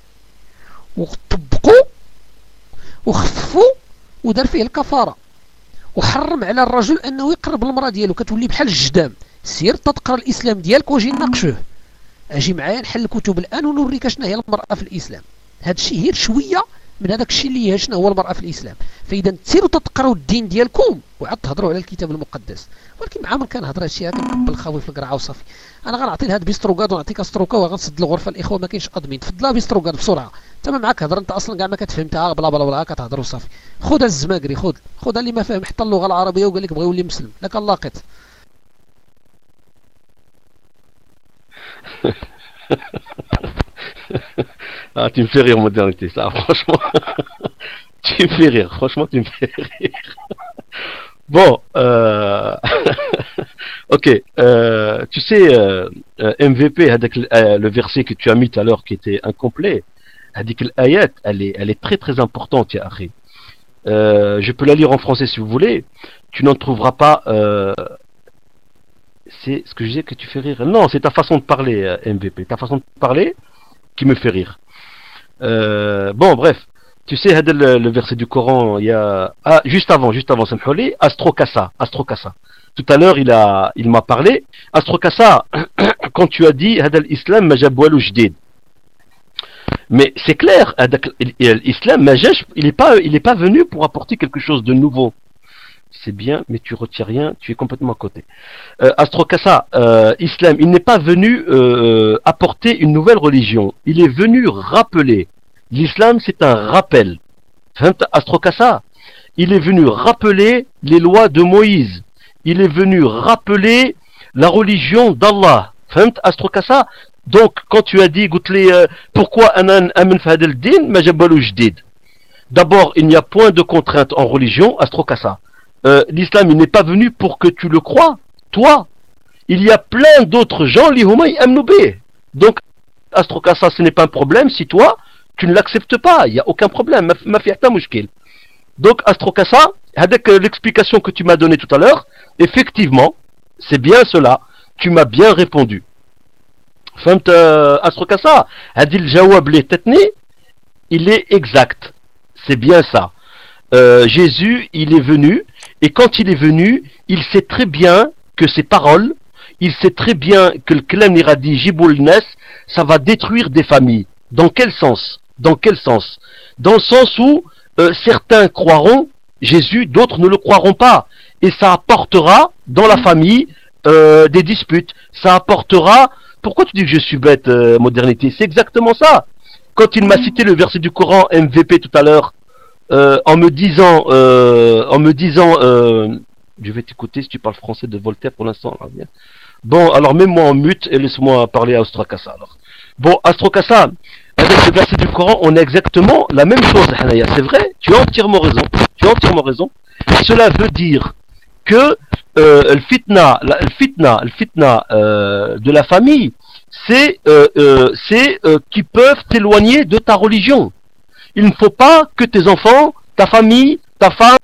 وطبقوا وخففوا ودار فيه الكفاره، وحرم على الرجل انه يقرب المراه ديالو، كتولي بحال الجدام. سير تقرا الاسلام ديالك واجي نناقشوه، اجي معايا نحل الكتب الان ونوريك شنو هي المراه في الاسلام. هذا الشيء غير شويه من هذاك الشيء اللي هي شنو هو المراه في الاسلام. فاذا تسيروا تتقراو الدين ديالكم وعاد تهضروا على الكتاب المقدس. ولكن مع من كنهضر هادشي هكا نكبل خاوي في القرعه وصافي. انا غنعطي لهاد بيستروكاد ونعطيك استروكا وغنسد الغرفه الاخوه ما كاينش ادمين. تفضلها بيستروكاد بسرعه. انت ما معاك هضر انت اصلا كاع ما كتفهمتها بلا بلا بلا كتهضر وصافي. خذها الزماكري خذ خذها اللي ما فاهم حتى اللغه العربيه وقال لك بغا يولي مسلم لك لاقط. Ah, tu me fais rire, modernité, ça, franchement. Tu me fais rire, franchement, tu me fais rire. Bon, euh... ok, euh, tu sais, euh, M V P, avec le, euh, le verset que tu as mis tout à l'heure qui était incomplet, avec l'ayat, elle est, elle est très très importante, ya akhi. Euh, je peux la lire en français si vous voulez. Tu n'en trouveras pas. Euh... C'est ce que je disais que tu fais rire. Non, c'est ta façon de parler, M V P. Ta façon de parler qui me fait rire. Euh, bon, bref. Tu sais, le, le verset du Coran, il y a... Ah, juste avant, juste avant, Samhouli, Astrokassa, Astrokassa. Tout à l'heure, il a, il m'a parlé. Astrokassa, quand tu as dit, Hadal Islam, Majaboualou Jdid. Mais c'est clair, l'Islam, il n'est pas, il est pas venu pour apporter quelque chose de nouveau. C'est bien, mais tu retires rien, tu es complètement à côté. Euh, Astrokassa, euh, Islam, il n'est pas venu euh, apporter une nouvelle religion. Il est venu rappeler. L'islam, c'est un rappel. Astrokassa, il est venu rappeler les lois de Moïse. Il est venu rappeler la religion d'Allah. Astrokassa. Donc, quand tu as dit, euh, pourquoi Anan Amin Fadel Din, Majabalou Jdid. D'abord, il n'y a point de contrainte en religion, Astrokassa. Euh, L'islam, il n'est pas venu pour que tu le crois, toi. Il y a plein d'autres gens, l'Ihoumay Amnoubé. Donc, Astrokassa, ce n'est pas un problème si toi, tu ne l'acceptes pas, il n'y a aucun problème. Ma fiata mouchkil. Donc, Astrokassa, avec l'explication que tu m'as donnée tout à l'heure, effectivement, c'est bien cela. Tu m'as bien répondu. Fant Astrokassa, Adil Jawab le Tetni, il est exact. C'est bien ça. Euh, Jésus, il est venu, et quand il est venu, il sait très bien que ses paroles, il sait très bien que le Klam Iradi Jiboul Nes, ça va détruire des familles. Dans quel sens? Dans quel sens? Dans le sens où euh, certains croiront Jésus, d'autres ne le croiront pas. Et ça apportera dans la famille euh, des disputes. Ça apportera... Pourquoi tu dis que je suis bête, euh, modernité? C'est exactement ça. Quand il m'a cité le verset du Coran M V P tout à l'heure, euh, en me disant... Euh, en me disant... Euh, je vais t'écouter si tu parles français de Voltaire pour l'instant. Bon, alors mets-moi en mute et laisse-moi parler à Astrokassa alors. Bon, Astrokassa, avec le verset du Coran, on a exactement la même chose, Hanaya. C'est vrai, tu as entièrement raison. Tu as entièrement raison. Cela veut dire que euh, le fitna, la, le fitna, le fitna euh, de la famille, c'est euh, euh, c'est euh, qui peuvent t'éloigner de ta religion. Il ne faut pas que tes enfants, ta famille, ta femme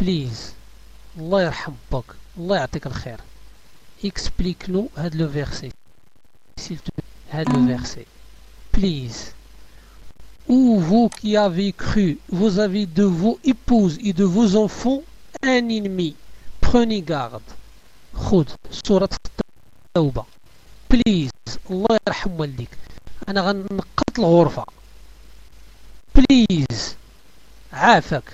بليز الله يرحم باك الله يعطيك الخير explique nous هاد لو فيرسي s'il te plaît هاد لو فيرسي please. Ou vous qui avez cru, vous avez de vos épouses et de vos enfants un ennemi. Prenez garde. خذ سورة التوبة. Please. الله يرحم والديك. أنا غنقط الغرفة. Please. عافاك.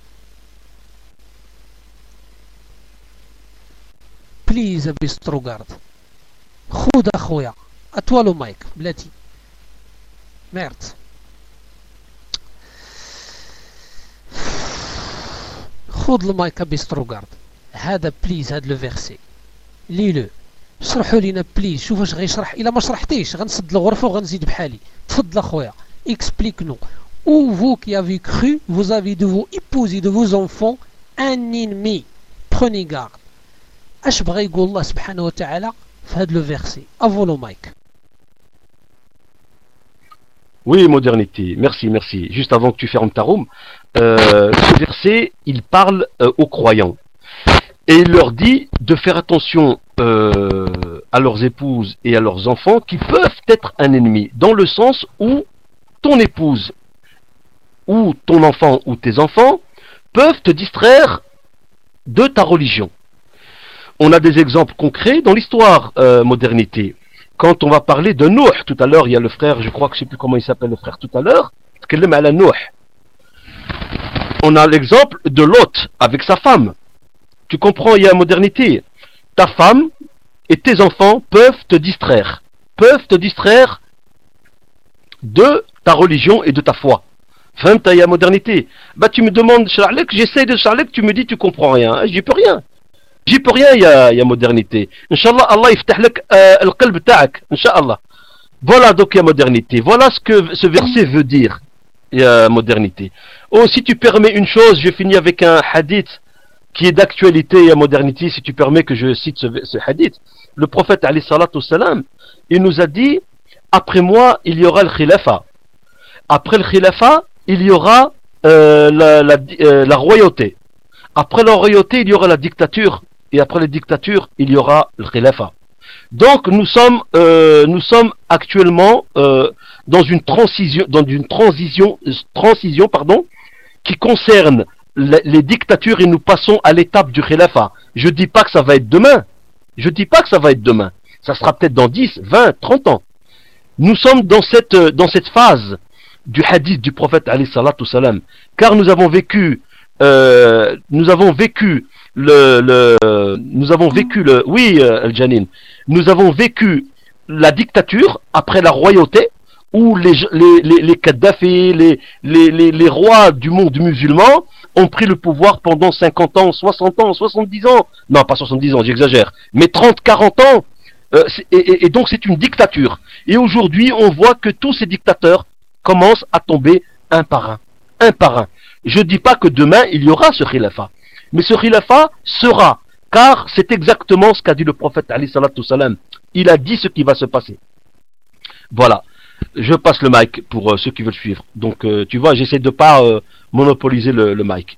Please أبي ستروغارد. خذ أخويا. أطولوا مايك بلاتي. ميرت. خذ المايك بستروغارد. هذا بليز هذا لو فيرسي ليلو شرحوا لينا بليز. شوف واش غيشرح. الا ما شرحتيش غنسد الغرفه وغنزيد بحالي. تفضل اخويا explique nous. Ou vous qui avez cru, vous avez de vos épouses et de vos enfants un ennemi. Prenez garde. اش بغى يقول الله سبحانه وتعالى في هذا لو فيرسي؟ افولو مايك. Oui, modernité. Merci, merci. Juste avant que tu fermes ta room, euh, ce verset, il parle euh, aux croyants. Et il leur dit de faire attention euh, à leurs épouses et à leurs enfants qui peuvent être un ennemi. Dans le sens où ton épouse, ou ton enfant, ou tes enfants peuvent te distraire de ta religion. On a des exemples concrets dans l'histoire euh, modernité. Quand on va parler de Nuh, tout à l'heure, il y a le frère, je crois que je ne sais plus comment il s'appelle le frère tout à l'heure, on a l'exemple de Lot avec sa femme. Tu comprends, il y a modernité. Ta femme et tes enfants peuvent te distraire, peuvent te distraire de ta religion et de ta foi. Femme, il y a modernité. Bah, tu me demandes, j'essaie de charler, tu me dis tu comprends rien, j'y peux rien. J'y peux rien, il y a, y a modernité. Inch'Allah, Allah يفتح لك القلب تاعك. Inch'Allah. Voilà donc il y a modernité. Voilà ce que ce verset veut dire. Il y a modernité. Oh, si tu permets une chose, je finis avec un hadith qui est d'actualité, il y a modernité, si tu permets que je cite ce, ce hadith. Le prophète alayhi salatu wassalam, il nous a dit, après moi, il y aura le khilafa. Après le khilafa, il y aura euh, la, la, euh, la royauté. Après la royauté, il y aura la dictature. Et après la dictature, il y aura le khilafa. Donc nous sommes, euh, nous sommes actuellement euh, dans une transition, dans une transition, transition pardon, qui concerne les, les dictatures et nous passons à l'étape du khilafa. Je dis pas que ça va être demain. Je dis pas que ça va être demain. Ça sera peut-être dans dix, vingt, trente ans. Nous sommes dans cette, dans cette phase du hadith du prophète alayhi salatu salam, car nous avons vécu, euh, nous avons vécu le, le, nous avons vécu le, oui, Al-Janin, nous avons vécu la dictature après la royauté, où les, les, les, les Kadhafi, les, les, les, les rois du monde musulman ont pris le pouvoir pendant cinquante ans, soixante ans, soixante-dix ans, non pas soixante-dix ans, j'exagère, mais trente, quarante ans, euh, et, et, et donc c'est une dictature. Et aujourd'hui, on voit que tous ces dictateurs commencent à tomber un par un, un par un. Je ne dis pas que demain, il y aura ce khilafa, mais ce khilafa sera, car c'est exactement ce qu'a dit le prophète alayhi salatu salam. Il a dit ce qui va se passer. Voilà. Je passe le mic pour euh, ceux qui veulent suivre. Donc, euh, tu vois, j'essaie de ne pas euh, monopoliser le, le mic.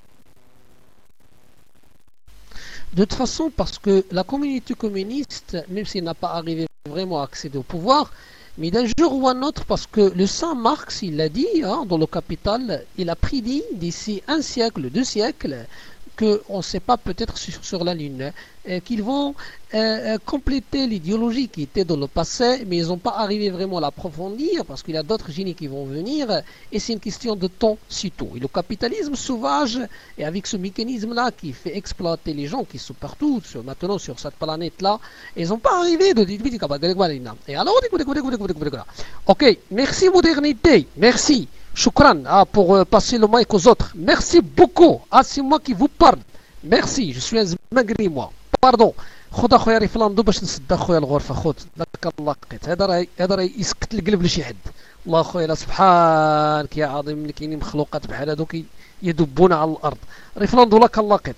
De toute façon, parce que la communauté communiste, même s'il n'a pas arrivé vraiment à accéder au pouvoir, mais d'un jour ou un autre, parce que le saint Marx, il l'a dit, hein, dans le Capital, il a prédit d'ici un siècle, deux siècles, qu'on ne sait pas peut-être sur, sur la Lune, euh, qu'ils vont euh, compléter l'idéologie qui était dans le passé, mais ils n'ont pas arrivé vraiment à l'approfondir, parce qu'il y a d'autres génies qui vont venir, et c'est une question de temps, sitôt. Et le capitalisme sauvage, et avec ce mécanisme-là qui fait exploiter les gens qui sont partout, sur, maintenant sur cette planète-là, ils n'ont pas arrivé de... Et alors, ok, merci modernité, merci. Choukran, ah, pour euh, passer le mic aux autres. Merci beaucoup. Ah, c'est moi qui vous parle. Merci, je suis un zmagri moi. Pardon. خذ اخويا ريفلاندو باش نسد اخويا الغرفه. خذ لك الله لقيت. هذا راه هذا راه يسكت القلب لشي حد. الله اخويا سبحانك يا عظيم، كاينين مخلوقات بحال هذوك يدبون على الارض. ريفلاندو لك الله لقيت.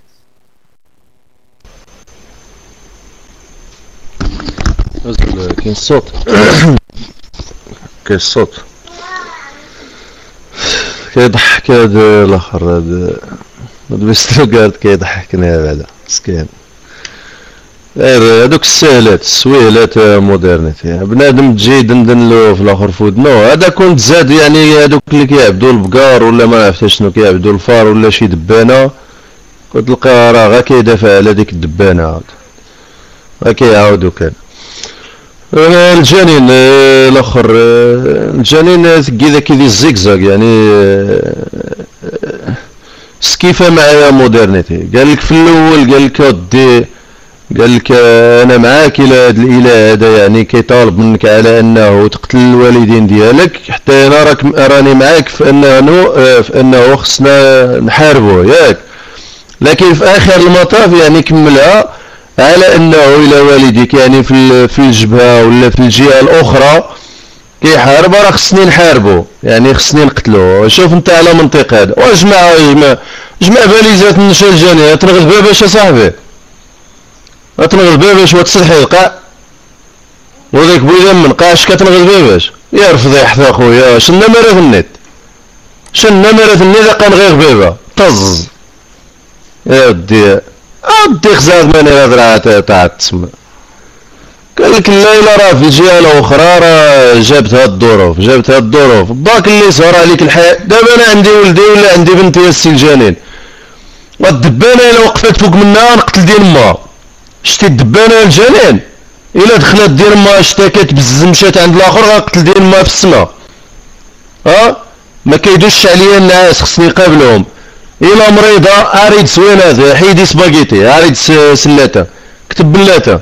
كاين الصوت. كاين الصوت. كيضحك هذا الاخر هذا بيستروغارد كيضحكني هذا مسكين. غير هذوك السهلات السويلات مودرنيتي بنادم تجي دندن له في الاخر في ودنو. هذا كنت زاد يعني هذوك اللي كيعبدوا البقار ولا ما عرفت شنو كيعبدوا الفار ولا شي دبانه كتلقى راه غا كيدافع على ديك الدبانه غا كيعاودو. كان الجنين الاخر الجنين كذا كيدي الزيكزاك يعني سكيفه معايا مودرنيتي. قال لك في الاول قال لك ودي قال لك انا معاك الى هذا الاله هذا يعني كيطالب منك على انه تقتل الوالدين ديالك حتى انا راك راني معاك في انه في انه خصنا نحاربه ياك. لكن في اخر المطاف يعني كملها على انه الى والديك يعني في في الجبهه ولا في الجهه الاخرى كيحارب راه خصني نحاربه يعني خصني نقتلو. شوف انت على منطق هذا واجمع جمع جمع باليزات نشا الجاني تنغذ بها باش اصاحبي تنغذ بها باش وتصلحي القاع وذاك بويدا من قاش كتنغذ بها باش يا فضيحت اخويا شنا مرات النت شنا مرات النت قنغير بها طز يا ودي ودي خزاد ماني هضره تاع تسمى. قال لك الليله راه في الجهه الاخرى راه جابت هاد الظروف جابت هاد الظروف باك اللي صار عليك الحياه. دابا انا عندي ولدي ولا عندي بنتي السي الجنين والدبانه الا وقفت فوق منها نقتل ديال ما شتي الدبانه الجنين الا دخلت ديال ما اشتكت بزز مشات عند الاخر غنقتل ديال ما في السماء. ها ما كيدوش عليا الناس خصني نقابلهم. الا مريضه اريد سوينات حيدي سباغيتي اريد سلاته كتب بلاته.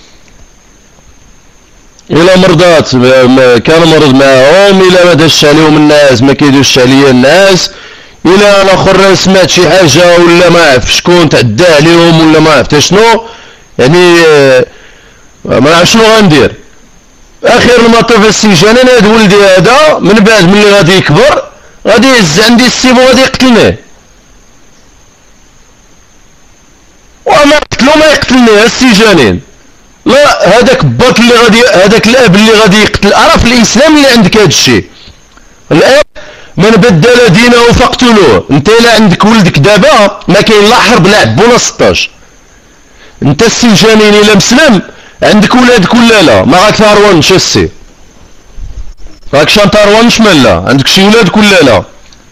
الا مرضات كان مرض معاهم الا ما داش عليهم الناس ما كيدوش عليا الناس. الا الاخر سمعت شي حاجه ولا ما عرف شكون تعدى عليهم ولا ما عرفت شنو يعني ما نعرف شنو غندير. اخر المطاف السجن انا هاد ولدي هذا من بعد ملي غادي يكبر غادي يهز عندي السيف وغادي يقتلني وما قتلو ما يقتلني السجانين. لا هذاك باك اللي غادي هذاك الاب اللي غادي يقتل راه في الاسلام اللي عندك هذا الشيء. الاب من بدل دينه فاقتلوه. انت الا عندك ولدك دابا ما كاين لا حرب لا عب ولا ستاش. انت السجانين الا مسلم عندك ولادك ولا لا ما غاك تاروانش السي راك شان تاروانش مالا عندك شي ولادك ولا لا.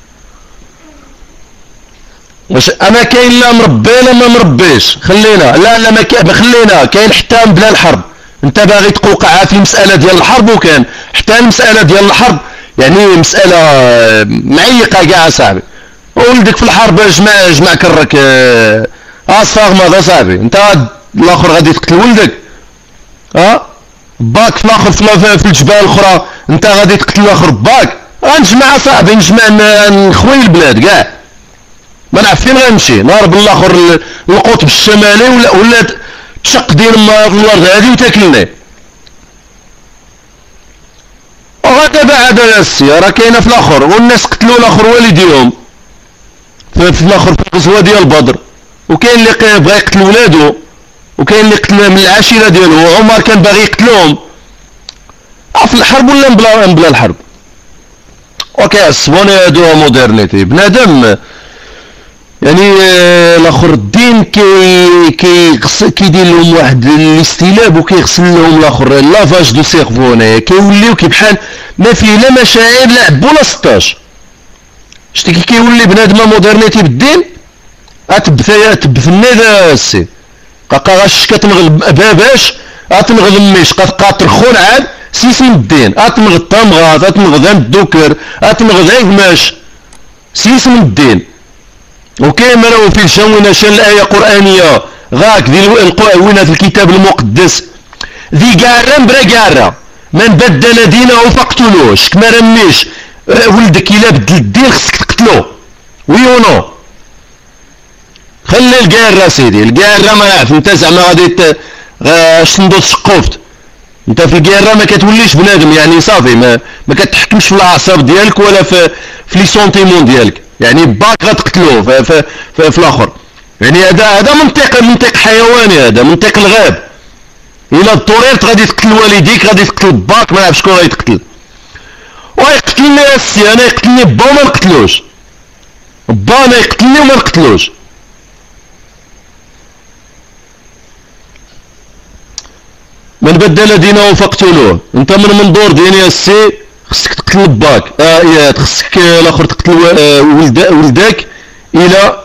واش انا كاين لا مربي لا ما مربيش خلينا لا لا ما كاين خلينا كاين حتى بلا الحرب. انت باغي توقع في المساله ديال الحرب وكان حتى المساله ديال الحرب يعني مساله معيقه كاع صاحبي. ولدك في الحرب جمع جمع كرك اه صاغ ماذا صاحبي انت الاخر غادي تقتل ولدك ها باك في الاخر في الجبال الاخرى انت غادي تقتل الاخر باك غنجمع صاحبي نجمع نخوي البلاد كاع ما نعرف فين غنمشي نهرب الاخر القطب الشمالي ولا ولا تشق ديال الارض هذه وتاكلني. وغدا بعد السي راه كاينه في الاخر والناس قتلوا الاخر والديهم في الاخر في الغزوه ديال بدر وكاين اللي بغى يقتل ولادو وكاين اللي قتل من العشيره ديالو وعمر كان باغي يقتلهم في الحرب ولا بلا بلا الحرب. وكيعصبوني هادو مودرنيتي بنادم يعني الاخر الدين كي كي كيدير لهم واحد الاستلاب وكيغسل لهم الاخر لافاج دو سيرفو هنايا كيوليو كي بحال ما فيه لا مشاعر لا عب ولا ستاش. شتي كي كيولي بنادم مودرنيتي بالدين اتبث تبث النيدا السي قاقا غاش كتنغل باباش اتنغل ميش قاطر خون عاد سيسم الدين اتنغل الطمغات اتنغل الدوكر اتنغل عيماش سيسم الدين. وكاين راهو في الشاونه شان الايه قرانيه غاك ذي وين في الكتاب المقدس ذي قاره برا قاره من بدل دينه فاقتلوه. شك ما رميش ولدك الا بدل الدين خصك تقتلوه ويونو خلي القاره سيدي القاره ما نعرف انت زعما غادي شندوط شقوفت انت في القاره ما كتوليش بنادم يعني صافي ما ما كتحكمش في الاعصاب ديالك ولا في في لي سونتيمون ديالك يعني باك غتقتلوه في, في, في, في الاخر يعني هذا هذا منطق منطق حيواني هذا منطق الغاب. الا اضطريت غادي تقتل والديك غادي تقتل باك ما نعرف شكون غادي تقتل ويقتلني السي انا يقتلني با وما نقتلوش با انا يقتلني وما نقتلوش من بدل دينه فاقتلوه. انت من منظور ديني السي خصك تقتل باك، اه خصك الاخر تقتل ولد ولدك الى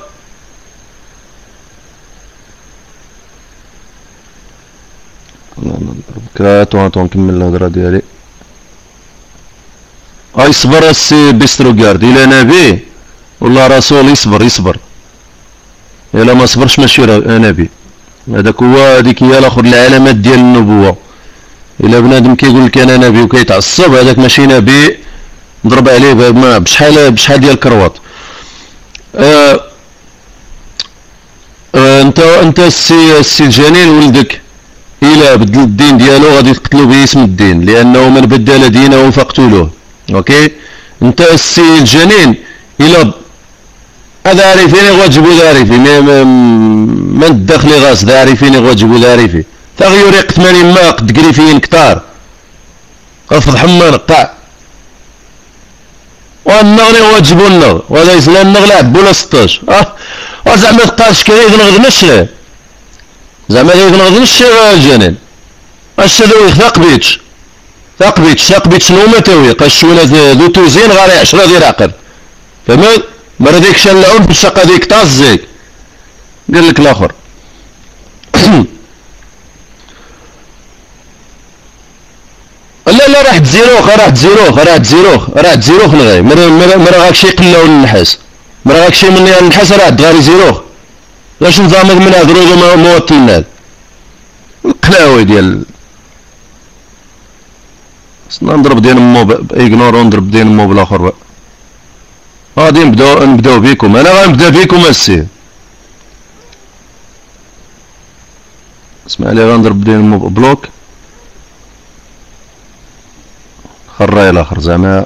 كاتو تو نكمل الهضره ديالي. اه يصبر السي بيستروغارد، الى نبي ولا رسول يصبر يصبر، الا ما صبرش ماشي نبي. هذاك هو هذيك هي الاخر العلامات ديال النبوه. الا بنادم كيقول لك انا نبي وكيتعصب هذاك ماشي نبي، نضرب عليه بشحال بشحال ديال الكروات. آه آه انت انت السي السي الجنين ولدك الى بدل الدين ديالو غادي تقتلو باسم الدين، لانه من بدل دينه فاقتلوه. اوكي انت السي الجنين الى هذا عارفين يغوا تجيبو ذاريفي ما ندخلي غاس ذاريفين يغوا تجيبو ذاريفي تغير يق ثمانين ما قد قريفين كتار قفض حما نقع والنغني هو تجيبو النغ وهذا يسلا النغ لعب بولا ستاش. اه وزعما تقاش كذا يغنغ نشره زعما يغنغ نشره الجنين اش ذوي ثاقبيتش ثاقبيتش ثاقبيتش نوما توي قشونا ذو توزين غاري عشرة ديال عقل فهمت. مرة ديك شان العنف الشقة ديك طازيك قال لك الاخر لا لا راح تزيروخ راح تزيروخ راح تزيروخ راح تزيروخ نغاي مرة مرة مرة غاكشي قلاو النحاس مرة غاكشي من النحاس راح تغاري زيروخ واش نظام من هاد روجو موطلنا القلاوي ديال خصنا نضرب ديال مو بايغنورو نضرب ديال مو بالاخر. غادي نبداو نبداو بكم انا غنبدا بكم السي اسمع لي غنضرب ديال مو بلوك خراي الاخر زعما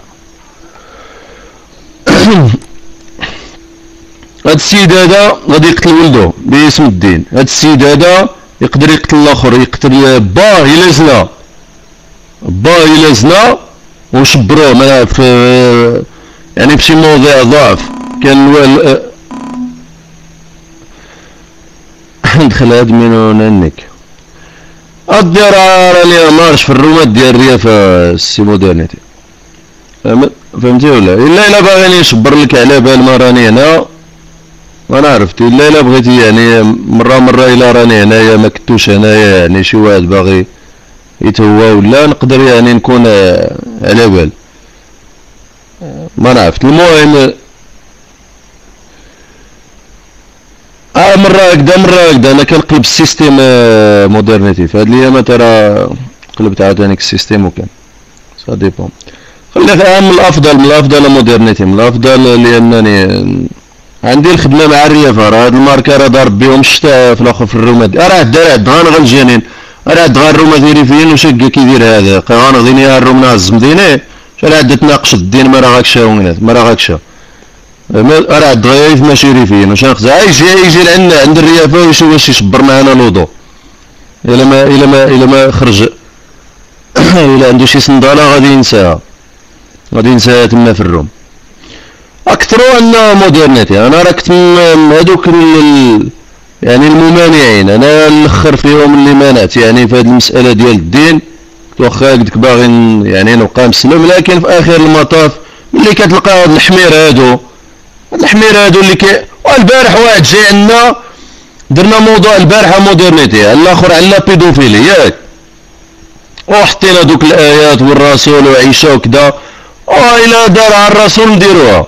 هاد السيد هذا غادي يقتل ولدو باسم الدين. هاد السيد هذا يقدر يقتل الاخر يقتل با الا زنا با الا زنا وشبروه ما في يعني بشي موضع ضعف كان وال ندخل ادمين وننك الدير راني مارش في الرومات ديال الريافه السي مودرنيتي فهمتي ولا الا الا باغيني نشبر لك على بال ما راني هنا وانا عرفت الا الا بغيتي يعني مره مره الا راني هنايا ما كنتوش هنايا يعني شي واحد باغي يتهوى ولا نقدر يعني نكون على بال ما عرفت. المهم اه مرة هكدا مرة هكدا انا كنقلب السيستيم مودرنيتي في هاد الايام ترى قلبت عاوتاني السيستيم وكان سا ديبون خلي من الافضل من الافضل مودرنيتي من الافضل لانني عندي الخدمه مع الريافه راه هاد الماركه راه ضارب بهم الشتاء في الاخر في الرومات راه دار دغان غالجانين راه دغان الروما ديري فين وشقا كيدير هذا غنغديني الرومنا الزمديني شحال عاد تناقش الدين ما راه غاكشا ونات ما راه غاكشا راه دغيف ماشي ريفين واش نخزع يجي يجي لعندنا عند الريافه ويشوف واش يشبر معنا الوضوء الا ما الا ما الا ما خرج الا عنده شي صنداله غادي ينساها غادي ينساها تما في الروم اكثروا ان مودرنيتي. انا راه كنت هذوك يعني الممانعين انا الاخر فيهم اللي مانعت يعني في هذه المساله ديال الدين واخا هكذاك باغي يعني نبقى مسلم لكن في اخر المطاف ملي كتلقى هاد الحمير هادو هاد الحمير هادو اللي كي والبارح واحد جاي عندنا درنا موضوع البارحه مودرنيتي الاخر على بيدوفيلي ياك وحطينا دوك الايات والرسول وعيشه وكذا والا دارها الرسول نديروها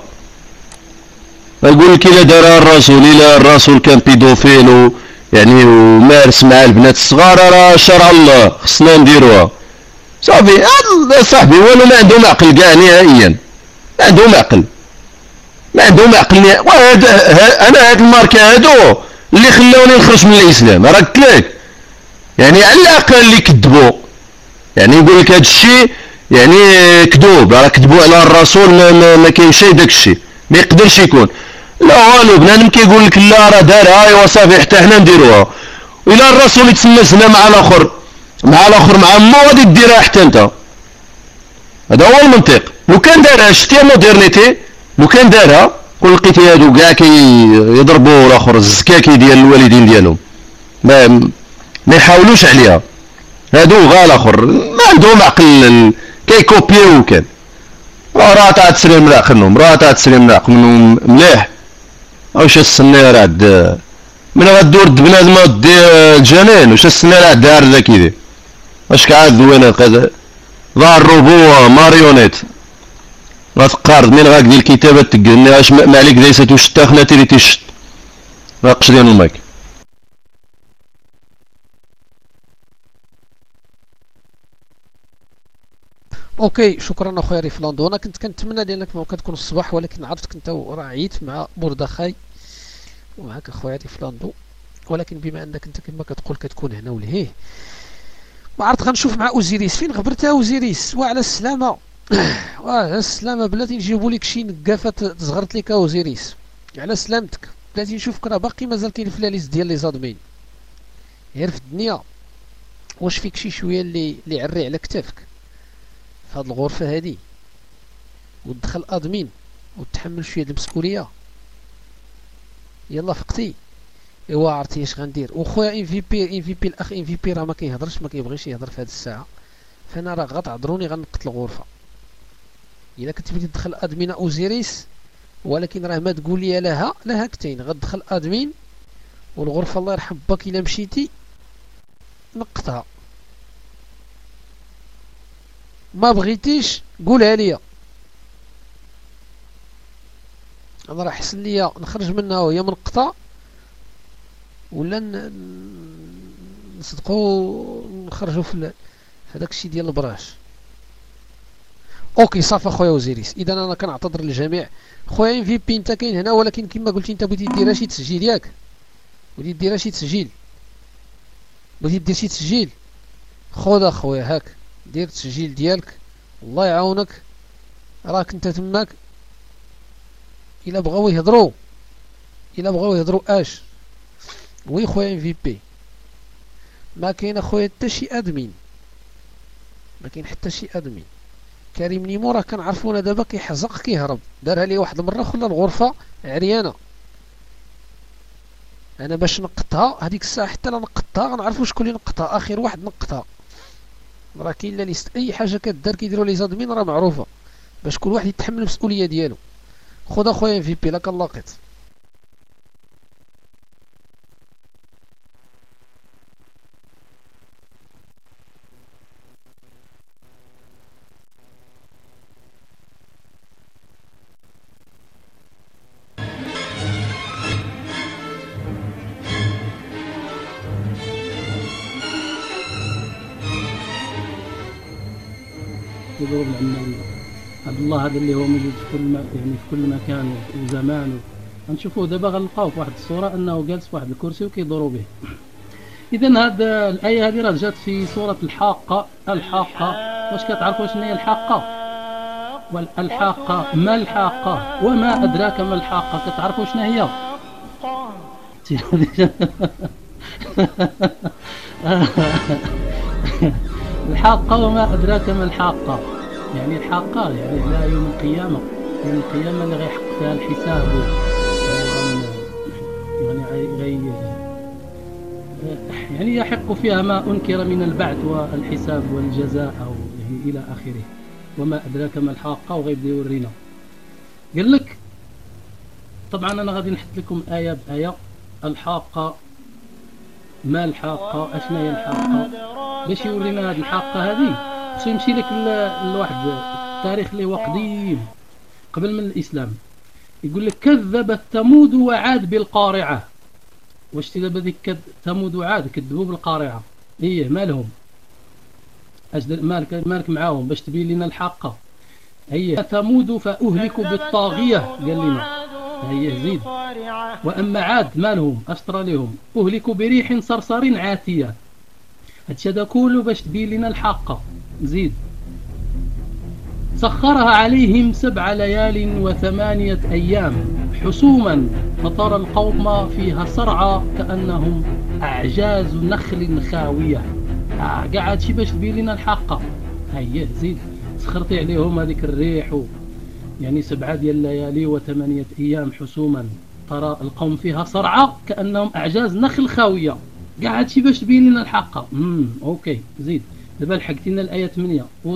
نقول لك الا دارها الرسول الا الرسول كان بيدوفيل يعني ومارس مع البنات الصغار راه شرع الله خصنا نديروها صافي. صاحبي والو ما عندهم عقل كاع نهائيا ما عندهم عقل ما عندهم عقل نهائيا. وهاد انا هاد الماركه هادو اللي خلاوني نخرج من الاسلام راه قلت لك يعني على الاقل اللي كذبوا يعني يقول لك هاد الشيء يعني كذوب راه كذبوا على الرسول ما, ما, ما كاين شي داك الشيء ما يقدرش يكون لا والو بنادم كيقول لك لا راه دارها ايوا صافي حتى حنا نديروها والى الرسول يتسنى زنا مع الاخر مع الاخر مع مو غادي ديرها حتى انت. هذا هو المنطق. لو كان دارها شتي مودرنيتي لو كان دارها كل لقيتي هادو كاع كيضربوا الاخر الزكاكي ديال الوالدين ديالهم ما ما يحاولوش عليها هادو غا الاخر ما عندهم عقل كيكوبيو وكان راه تاع تسري مراق منهم راه تاع تسري مراق منهم مليح واش السنير عاد من غدور بنادم دي الجنين واش السنير عاد دار ذاك يدير واش كعاد دوينه قاد ظهر الروبو ماريونيت غتقارض من غاك ديال الكتابه تقلني واش ما عليك دايسات واش تاخنا تيري تيشط غاقش ديال المايك. اوكي شكرا اخويا ريفلاندو. انا كنت كنتمنى لانك ما كتكون الصباح ولكن عرفتك انت راه عييت مع بوردخاي ومعك اخويا ريفلاندو، ولكن بما انك انت كما كتقول كتكون هنا ولهيه ما عرفت غنشوف مع اوزيريس فين غبرتها اوزيريس. وعلى السلامه وعلى السلامه بلاتي نجيبوا لك شي نقافه تزغرت لك اوزيريس على سلامتك. بلاتي نشوفك راه باقي مازال كاين في لاليست ديال لي زادمين غير في الدنيا. واش فيك شي شويه اللي اللي يعري على كتافك في هاد الغرفه هادي وتدخل ادمين وتحمل شويه د المسؤوليه؟ يلا فقتي. ايوا عرفتي اش غندير. وخويا ام في بي ام في بي الاخ ام في بي راه ما كيهضرش ما كيبغيش يهضر في هاد الساعه، فانا راه غتعذروني غنقط الغرفه. الا كنت بغيتي تدخل ادمين اوزيريس ولكن راه ما تقول لي لها لا هكتين غتدخل ادمين والغرفه الله يرحم باك الا مشيتي نقطها. ما بغيتيش قولها ليا انا راه حسن ليا نخرج منها وهي منقطه ولا نصدقوا نخرجوا في هذاك الشيء ديال البراش. اوكي صافي اخويا وزيريس. اذا انا كنعتذر للجميع. خويا ام في بي انت كاين هنا ولكن كما قلتي انت بغيتي دير شي تسجيل ياك بغيتي دير شي تسجيل بغيتي دير شي تسجيل خذ اخويا هاك دير التسجيل ديالك الله يعاونك راك انت تماك. الا بغاو يهضروا الا بغاو يهضروا اش وي خويا ام في بي ما كاين اخويا حتى شي ادمين ما كاين حتى شي ادمين. كريم نيمو راه كنعرفونا دابا كيحزق كيهرب دارها لي واحد المره خلى الغرفه عريانه. انا باش نقطها هذيك الساعه حتى لا نقطها غنعرفوا شكون اللي نقطها اخر واحد نقطها. راه كاين لا ليست اي حاجه كدار كيديروا لي زادمين راه معروفه باش كل واحد يتحمل المسؤوليه ديالو. خذ اخويا ام في بي لا كنلاقيت. يضرب العمال عبد الله هذا اللي هو موجود في كل ما يعني في كل مكان وزمان غنشوفوه دابا غنلقاوه في واحد الصوره انه جالس في واحد الكرسي وكيضروا به. اذا هذا الايه هذه راه جات في سوره الحاقه. الحاقه واش كتعرفوا شنو هي الحاقه؟ والحاقه ما الحاقه وما ادراك ما الحاقه كتعرفوا شنو هي؟ الحاقة وما أدراك ما الحاقة. يعني الحاقة يعني لا يوم القيامة يوم القيامة اللي غيحق فيها الحساب يعني غي يعني يحق فيها ما أنكر من البعث والحساب والجزاء أو إلى آخره. وما أدراك ما الحاقة وغيبدا يورينا قال لك. طبعا أنا غادي نحط لكم آية بآية. الحاقة ما الحاقة اشنا هي الحاقة باش يورينا هذه الحاقة هذه. خصو يمشي لك لواحد التاريخ اللي هو قديم قبل من الإسلام. يقول لك كذبت ثمود وعاد بالقارعة. واش دابا ديك ثمود وعاد كذبوا بالقارعة ايه مالهم اش مالك مالك معاهم باش تبين لنا الحاقة. هي ثمود فأهلكوا بالطاغية قال لنا هي زيد. واما عاد مالهم اشطر لهم اهلكوا بريح صرصر عاتيه. هادشي هذا كله باش تبين لنا الحاقه. زيد سخرها عليهم سبع ليال وثمانيه ايام حسوما فترى القوم فيها صرعى كانهم اعجاز نخل خاويه. آه كاع هادشي باش تبين لنا الحاقه. هي زيد سخرتي عليهم هذيك الريح و... يعني سبعة ديال الليالي وثمانية أيام حسوما ترى القوم فيها صرعى كأنهم أعجاز نخل خاوية. كاع هادشي باش تبين لنا الحق. امم اوكي زيد دابا لحقتي لنا الايه ثمانية و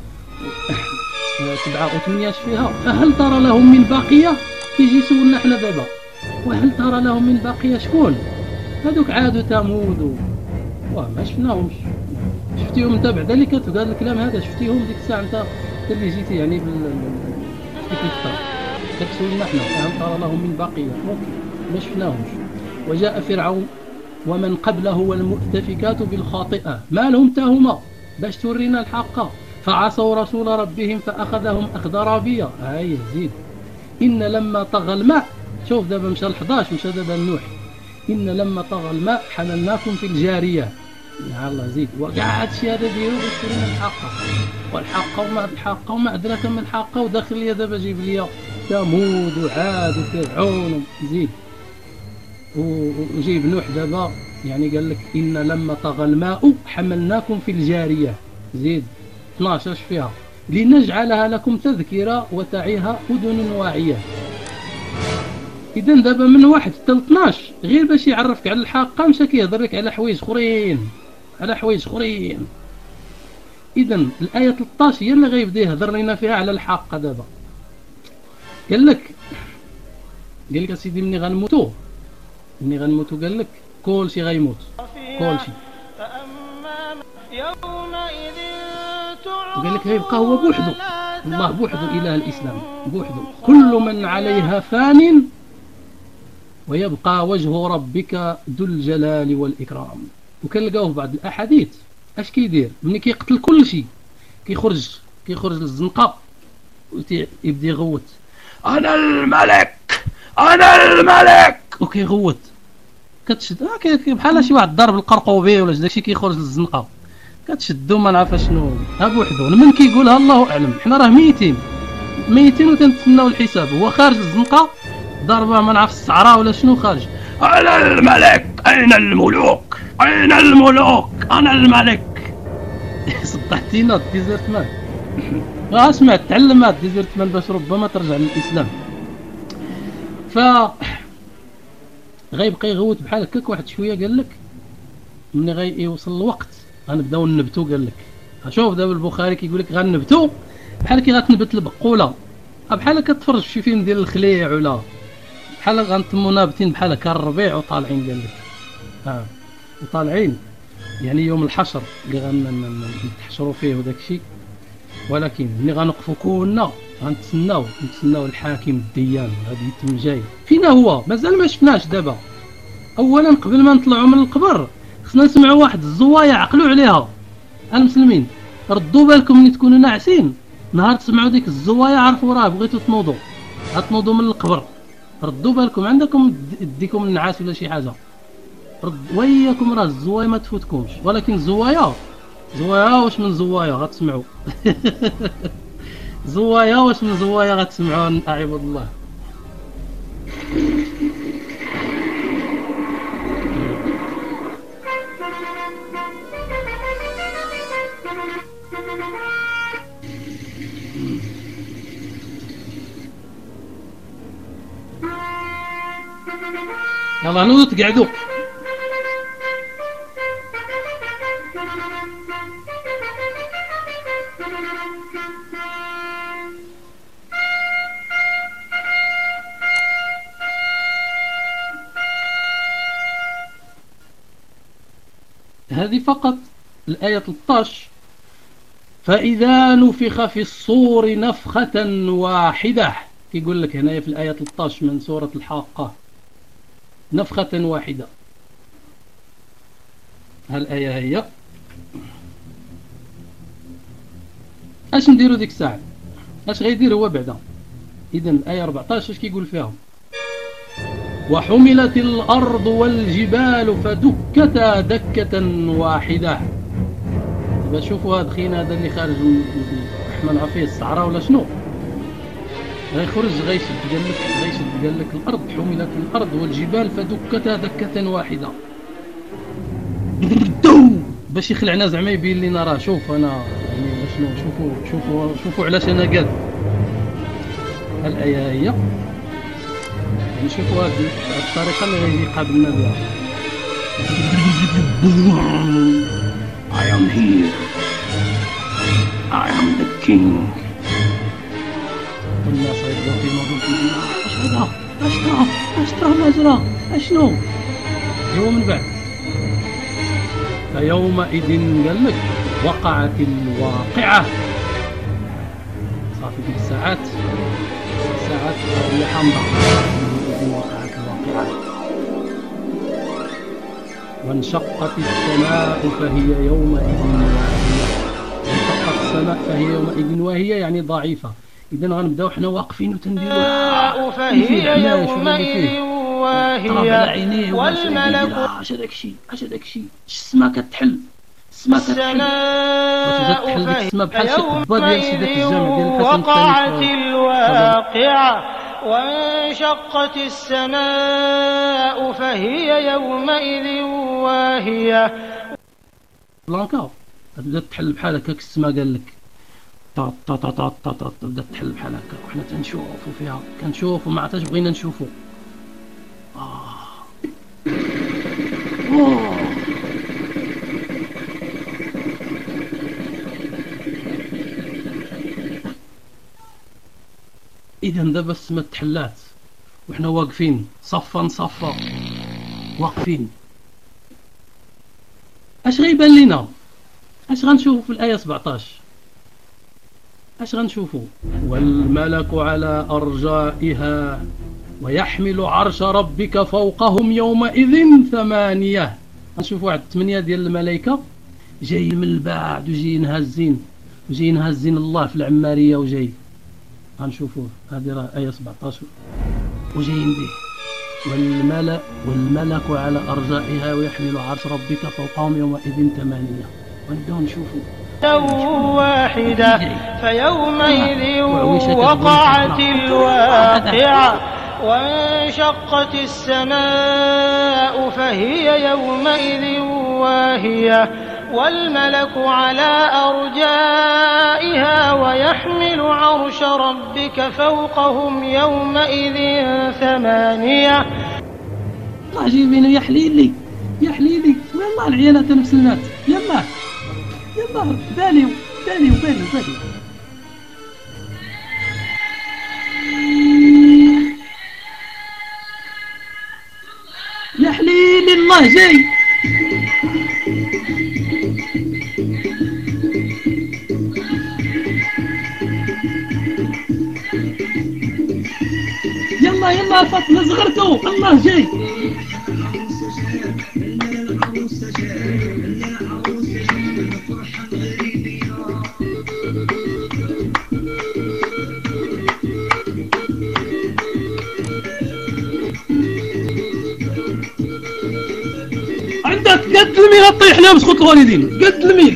سبعة وثمانية اش فيها؟ فهل ترى لهم من باقيه؟ كيجي يسولنا حنا دابا وهل ترى لهم من باقيه؟ شكون هذوك؟ عاد وثمود و... واه ما شفناهمش. شفتيهم انت بعدا اللي كتقال الكلام هذا؟ شفتيهم ديك الساعه انت اللي جيتي يعني بال ديك الفتره كتسولنا حنا فهل ترى لهم من باقيه؟ اوكي ما شفناهمش. وجاء فرعون ومن قبله والمؤتفكات بالخاطئه ما لهم تا هما باش تورينا الحق فعصوا رسول ربهم فاخذهم اخذ رابيه. هاي زيد ان لما طغى الماء. شوف دابا مشى ل إحدى عشر مشى دابا لنوح. ان لما طغى الماء حملناكم في الجاريه. يا الله زيد وكاع هادشي هذا ديرو باش تورينا الحق والحق وما الحق وما ادراك ما الحق. وداخل ليا دابا جيب ليا ثمود وعاد وفرعون زيد وجيب نوح دابا يعني قال لك ان لما طغى الماء حملناكم في الجاريه زيد اثناش اش فيها لنجعلها لكم تذكره وتعيها اذن واعيه. اذا دابا من واحد حتى اثناش غير باش يعرفك على الحق مشى كيهضر لك على حوايج اخرين على حوايج اخرين. اذا الايه ثلاثة عشر هي اللي غيبدا يهضر لنا فيها على الحق. دابا قال لك قال لك اسيدي مني غنموتو مني غنموتو قال لك كلشي غيموت كلشي. وقال لك غيبقى هو بوحده الله بوحده اله الاسلام بوحده. كل من عليها فان ويبقى وجه ربك ذو الجلال والاكرام. وكنلقاوه في بعض الاحاديث اش كيدير ملي كيقتل كل شيء كيخرج كيخرج للزنقه ويبدا يغوت انا الملك انا الملك وكيغوت كتشد آه بحال شي واحد ضرب القرقوبي ولا داكشي كيخرج للزنقه كتشدو ما نعرف شنو ها بوحدو. من كيقولها الله اعلم. حنا راه ميتين ميتين وتنتسناو الحساب. هو خارج الزنقه ضربه ما نعرف الصعراء ولا شنو خارج انا الملك اين الملوك اين الملوك انا الملك. صدعتينا ديزرت مان. اه سمعت تعلمات ديزرت مان باش ربما ترجع للاسلام. ف غيبقى يغوت بحال هكاك واحد شويه قال لك ملي غيوصل الوقت غنبداو نبتو. قال لك شوف دابا البخاري كيقول لك غنبتو بحال كي غتنبت البقوله بحال كتفرج في فيلم ديال الخليع ولا بحال غنتمو نابتين بحال هكا الربيع وطالعين. قال لك اه وطالعين يعني يوم الحشر اللي غنتحشروا فيه وداك الشيء. ولكن ملي غنوقفوا كلنا غنتسناو نتسناو الحاكم الديان غادي يتم جاي. فينا هو مازال ما شفناش دابا. اولا قبل ما نطلعوا من القبر خصنا نسمعوا واحد الزوايا عقلوا عليها المسلمين. ردوا بالكم ملي تكونوا ناعسين نهار تسمعوا ديك الزوايا عرفوا راه بغيتوا تنوضوا غتنوضوا من القبر. ردوا بالكم عندكم ديكم النعاس ولا شي حاجه رد وياكم راه الزوايا ما تفوتكمش. ولكن الزوايا زوايا واش من زوايا غتسمعوا زوايا واش من زوايا غتسمعوا عباد الله. يلا نوضوا تقعدوا. هذه فقط الآية ثلاثة عشر. فإذا نفخ في الصور نفخة واحدة كيقول لك هنا في الآية ثلاثة عشر من سورة الحاقة نفخة واحدة. هالآية هي اش نديرو ديك الساعة اش غيدير هو بعدا. إذن الآية أربعة عشر اش كيقول فيها وحملت الأرض والجبال فدكتا دكة واحدة. دابا شوفوا هاد خينا هذا اللي خارج من ما نعرف فيه الصحراء ولا شنو غيخرج غيشد. قال لك غيشد قال لك الأرض حملت الأرض والجبال فدكتا دكة واحدة باش يخلعنا زعما يبين لنا راه شوف أنا يعني شنو. شوفوا شوفوا شوفوا علاش أنا قال الآية هي نشوفوا هذه الطريقة اللي غيجي قابلنا بها. I am here. I am the king. والناس غيبداو كينوضوا كيقولوا اش هذا اش طرا اش طرا مجرى اشنو هو من بعد فيومئذ قال لك وقعت الواقعة صافي ديك الساعات الساعات اللي حامضة وقعت الواقعة وانشقت السماء فهي يومئذ واهية انشقت السماء فهي يومئذ واهية يعني ضعيفة. إذا غنبداو حنا واقفين وتنديروا فهي يومئذ واهية والملك اش هذاك الشيء اش هذاك الشيء السما كتحل السما كتحل السما بحال شي قبه ديال سيدات الجامع ديال الحسن وقعت الواقعة وانشقت السماء فهي يومئذ واهية. بلانكا بدات تحل بحال هكاك السما قال لك طا طا طا طا طا طا بدات تحل بحال هكاك وحنا تنشوفوا فيها كنشوفوا ما عرفتش بغينا نشوفوا. آه. أوه. إذا دابا السما تحلات وحنا واقفين صفا صفا واقفين. اش غيبان لينا؟ اش غنشوفوا في الآية سبعطاش؟ اش غنشوفوا؟ والملك على أرجائها ويحمل عرش ربك فوقهم يومئذ ثمانية. غنشوفوا واحد ثمانية ديال الملائكة جايين من البعد وجايين هازين وجايين هازين الله في العمارية وجاي غنشوفوه. هذه راه آية سبعطاش وجايين به. والملك والملك على أرجائها ويحمل عرش ربك فوقهم يومئذ ثمانية. ونبداو نشوفوا واحدة فيومئذ وقعت الواقعة وانشقت السماء فهي يومئذ واهية والملك على أرجائها ويحمل عرش ربك فوقهم يومئذ ثمانية. الله جيبينو يا حليلي يا حليلي والله العيالات المسلمات يلا يلا باليو باليو باليو باليو يا حليلي الله جاي. يلا يلا فاطمة صغرتو الله جاي. عندك قد الميل طيح لهم سخط الوالدين قد الميل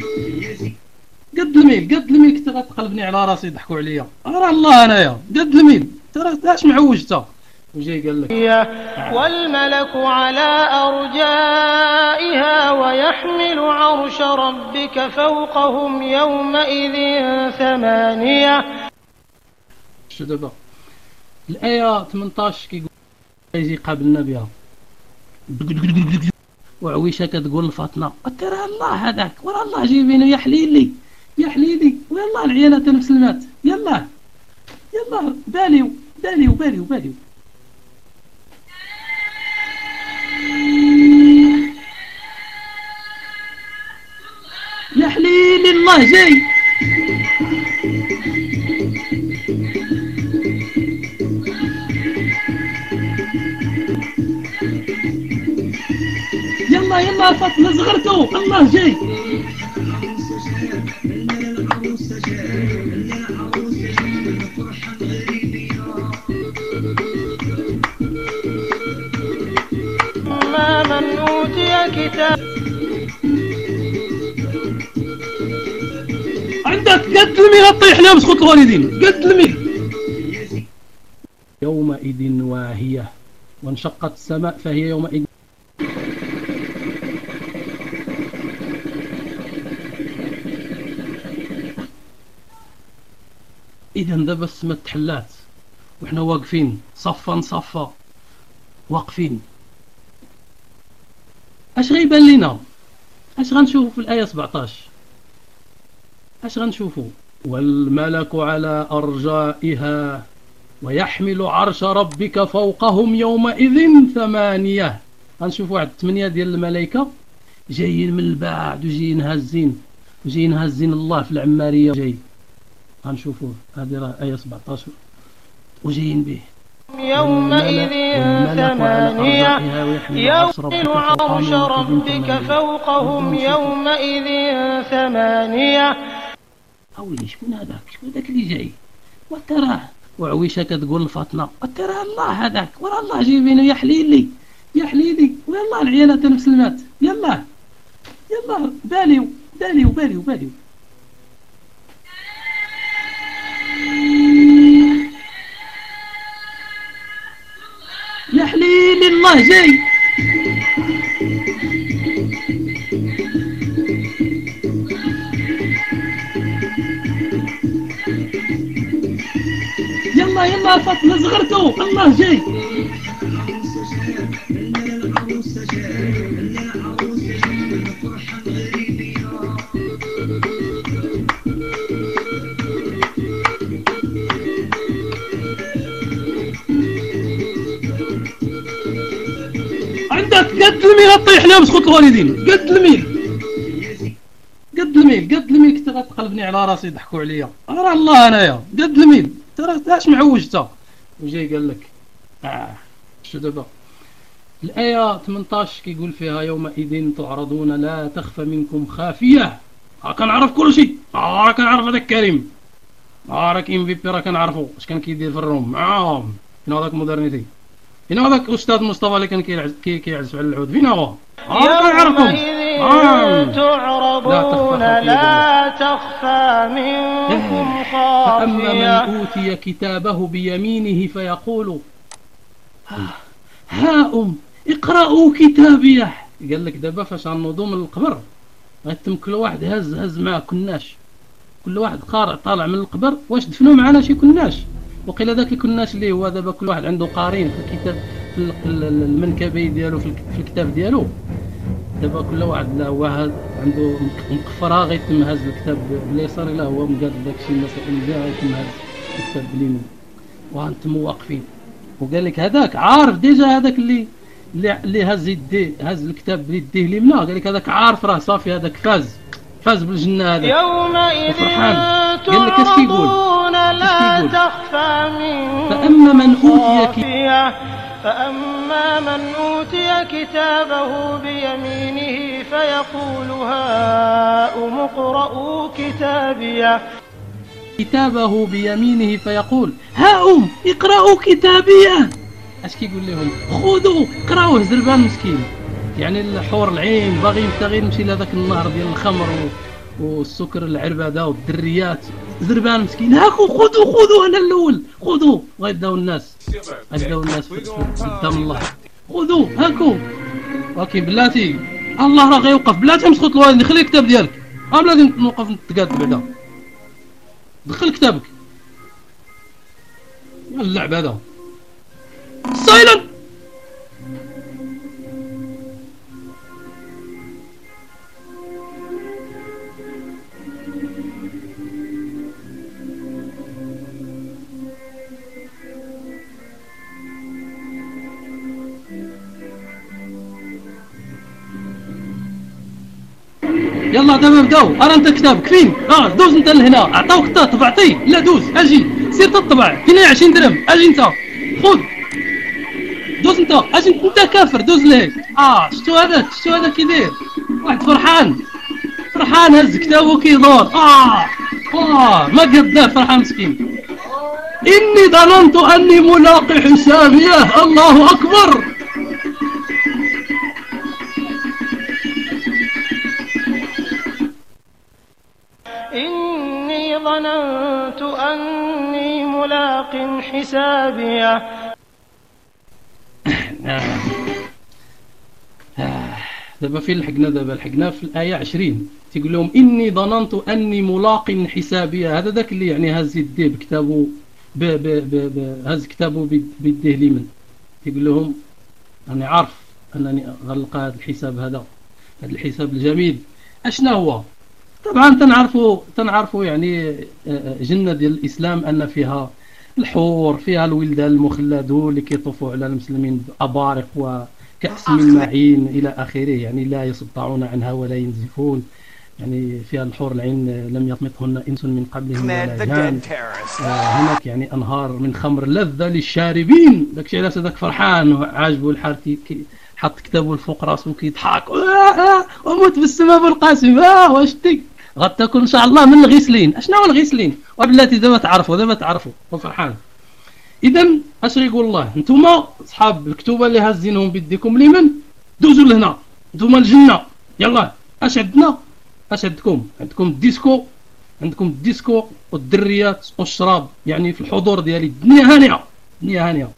قد الميل قد الميل كنت غتقلبني على راسي يضحكوا عليا راه الله انايا قد الميل ترى اش معوج انت وجاي قال لك والملك على أرجائها ويحمل عرش ربك فوقهم يومئذ ثمانية. شو دابا الآية ثمنطاش كيقول يجي قابلنا بها وعويشه كتقول لفاطمه ترى الله هذاك ورا الله جايبينو يا حليلي يا حليلي والله العيالات المسلمات يلا يلا باليو باليو باليو باليو يا حليلي الله جاي. يلا يلا فاطمة صغرتو الله جاي. ما من أوتي كتاب عندك قد الميل طيح لهم سخط الوالدين قد الميل. يومئذ واهية وانشقت السماء فهي يومئذ. إذا دابا السما تحلات وحنا واقفين صفا صفا واقفين. اش غيبان لينا؟ اش غنشوفوا في الايه سبعطاش؟ اش غنشوفوا؟ والملك على ارجائها ويحمل عرش ربك فوقهم يومئذ ثمانية. غنشوفوا واحد ثمانية ديال الملائكه جايين من البعد وجايين هازين وجايين هازين الله في العماريه جاي. غنشوفوه هذه راه ايه سبعطاش وجايين به يومئذ ثمانية يحمل عرش ربك فوقهم يومئذ ثمانية. أولي شكون هذاك؟ شكون هذاك اللي جاي؟ وتراه وعويشه كتقول لفاطمه وتراه الله هذاك وراه الله جايبينه يا حليلي يا حليلي ويلا العيالات المسلمات يلا يلا باليو باليو باليو باليو يا حليلي الله جاي. يلا يلا فاطمة صغرتو الله جاي. عندك قد الميل طيح لهم سخط الوالدين قد الميل قد الميل قد الميل كنت غتقلبني على راسي ضحكوا عليا راه الله انايا قد الميل ترى اش معوج تا وجاي قال لك اه شو دابا الايه ثمنطاش كيقول فيها يومئذ تعرضون لا تخفى منكم خافيه. راه كنعرف كل شيء راه كنعرف هذاك كريم راه راه كاين في بي راه كنعرفو اش كان كيدير في الروم معاهم فين هذاك مودرنيتي فين هذاك الاستاذ مصطفى اللي كان كي كيعزف على العود فين هو اه كنعرفهم تعرضون لا تخفى منكم خافية. فأما من أوتي كتابه بيمينه فيقول ها أم اقرأوا كتابيه. قال لك دابا فاش غنوضوا من القبر غيتم كل واحد هز هز معاه كناش كل واحد قارئ طالع من القبر واش دفنوا معنا شي كناش وقيل ذاك الكناش اللي هو دابا كل واحد عنده قارين في الكتاب في المنكبي ديالو في الكتاب ديالو دابا كل واحد لا هو عنده مقفرة غيتم هز الكتاب باليسار لا هو مقاد داكشي المسائل ديالو غيتم هز الكتاب باليمين وانتم واقفين. وقال لك هذاك عارف ديجا هذاك اللي اللي هز يديه هز الكتاب بيديه اليمنى قال لك هذاك عارف راه صافي هذاك فاز فاز بالجنة هذاك يومئذ قال لك اش كيقول لا تخفى منكم فأما من أوتي فأما من أوتي كتابه بيمينه فيقول هاؤم اقرءوا كتابيه. كتابه بيمينه فيقول هاؤم اقرأوا كتابيه. اش كيقول لهم خذوا اقراوه زربان مسكين يعني الحور العين باغي يبتغي يمشي لهذاك النهر ديال الخمر والسكر العربده والدريات زربان مسكين هاكو خذوا خذوا انا الاول خذوا غيداو الناس غيداو الناس قدام الله خذوا هاكو ولكن بلاتي الله راه غيوقف بلاتي مسخوط الوالدين خلي الكتاب ديالك ها بلاتي نوقف نتقاد بعدا دخل كتابك اللعب هذا سايلنت. يلا دابا بداو ارا انت كتابك فين اه دوز انت لهنا عطاوك انت طبعتي لا دوز اجي سير تطبع فين عشرين درهم اجي انت خذ دوز انت اجي انت كافر دوز ليه اه شتو هذاك شتو هذا كيدير واحد فرحان فرحان هز كتابو كيدور اه اه ما قداه فرحان مسكين اني ظننت اني ملاقي حسابيه الله اكبر. إني ظننت أني ملاق حسابيه. دابا فين لحقنا دابا لحقنا في الآية عشرين تيقول لهم إني ظننت أني ملاق حسابيه. هذا ذاك اللي يعني هز يديه بكتابه ب ب ب هز كتابه بيديه اليمين تيقول لهم أنا عارف انني غنلقى هذا الحساب هذا هذا الحساب الجميل اشنا هو. طبعا تنعرفوا تنعرفوا يعني جنة ديال الاسلام ان فيها الحور، فيها الولدان المخلدون اللي كيطوفوا على المسلمين بأبارق وكأس من معين الى اخره، يعني لا يصدعون عنها ولا ينزفون، يعني فيها الحور العين لم يطمثهن انس من قبلهم ولا جان. هناك يعني انهار من خمر لذة للشاربين. داكشي علاش هذاك فرحان وعاجبه الحال حط كتابه الفوق راسه وكيضحك وموت بالسم ابو القاسم. اه واش تي غتاكل ان شاء الله من الغسلين. اشنو هو الغسلين؟ وبلاتي دابا تعرفوا دابا تعرفوا وفرحان. اذا اش غيقول الله؟ نتوما اصحاب الكتوبه اللي هازينهم بيديكم اليمين دوزوا لهنا، نتوما الجنه يلا. اش عندنا؟ اش عندكم؟ عندكم الديسكو، عندكم الديسكو والدريات والشراب، يعني في الحضور ديالي الدنيا هانيه الدنيا هانيه.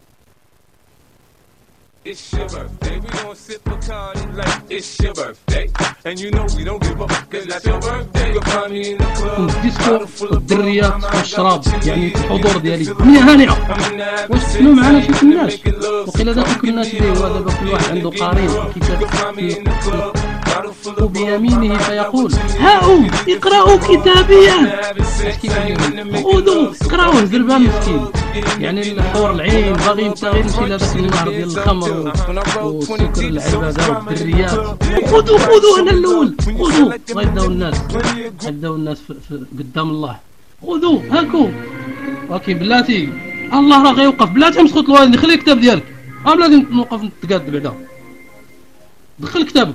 It's your birthday, we gon' sip Bacardi like it's your birthday. And you know we don't give up, cause that's your birthday. You'll find me in the club, الديسكو والدريات والشراب، يعني في الحضور ديالي الدنيا هانيه. واش تسمعوا معنا شي كناش؟ وقيلا داك الكناش اللي هو دابا كل واحد عنده قارين كتاب وبيمينه فيقول هاؤم اقرأوا كتابيا. خذوا اقرأوه زربان مسكين، يعني الحور العين باغي يمشي يمشي لهذاك النهر ديال الخمر والسكر العباده والدريات. خذوا خذوا انا الاول خذوا. غيبداو الناس غيبداو الناس قدام الله خذوا هاكو. ولكن بلاتي الله راه غيوقف. بلاتي مسخوط الوالد خلي الكتاب ديالك. اه بلاتي نوقف نتقاد بعدا. دخل كتابك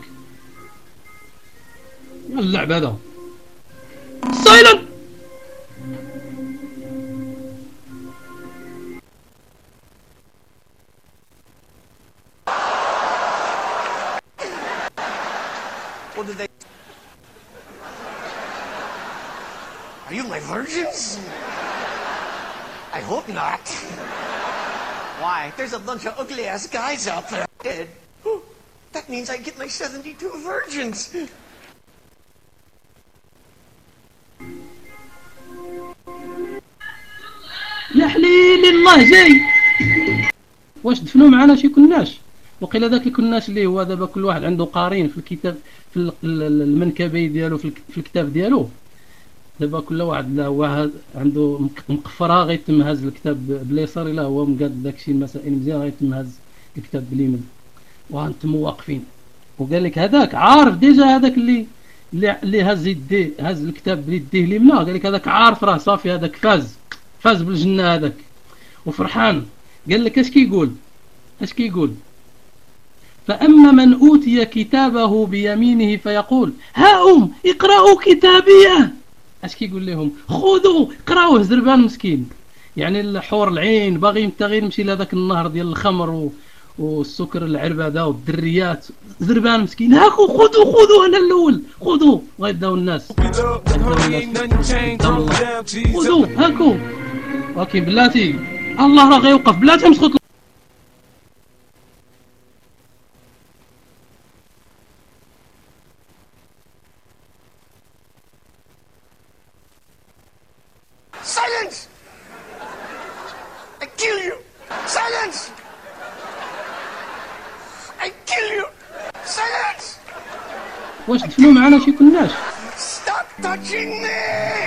اللعب هذا سايلنت. What did they? Are you my virgins? I hope not. Why? There's a bunch of ugly ass guys out there dead. That means I get my seventy-two virgins. يا حليل الله جاي. واش دفنوا معنا شي كناش؟ وقيل ذاك الكناش اللي هو دابا كل واحد عنده قارين في الكتاب في المنكبي ديالو في الكتاب ديالو. دابا كل واحد لا هو عنده مقفره غيتم هز الكتاب باليسار، الا هو مقاد داكشي المسائل مزيان غيتم هز الكتاب باليمين. وانتم واقفين وقال لك هذاك عارف ديجا هذاك اللي اللي هز يديه هز الكتاب بيديه اليمنى، قال لك هذاك عارف راه صافي هذاك فاز فاز بالجنه هذاك وفرحان. قال لك اش كيقول اش كيقول فأما من أوتي كتابه بيمينه فيقول هاؤم اقرأوا كتابيه. اش كيقول لهم؟ خذوا اقرأوه زربان مسكين، يعني الحور العين باغي يمتى يمشي لهذاك النهر ديال الخمر و... والسكر العرباده والدريات. زربان مسكين هاكو خذوا خذوا انا الاول خذوا. غيبداو الناس خذوا هاكو. اوكي بلاتي الله راه غيوقف. بلاتي مسخوط Silence! I kill you! Silence! I kill you! Silence! واش دفنوا معنا شي كناش؟ Stop touching me!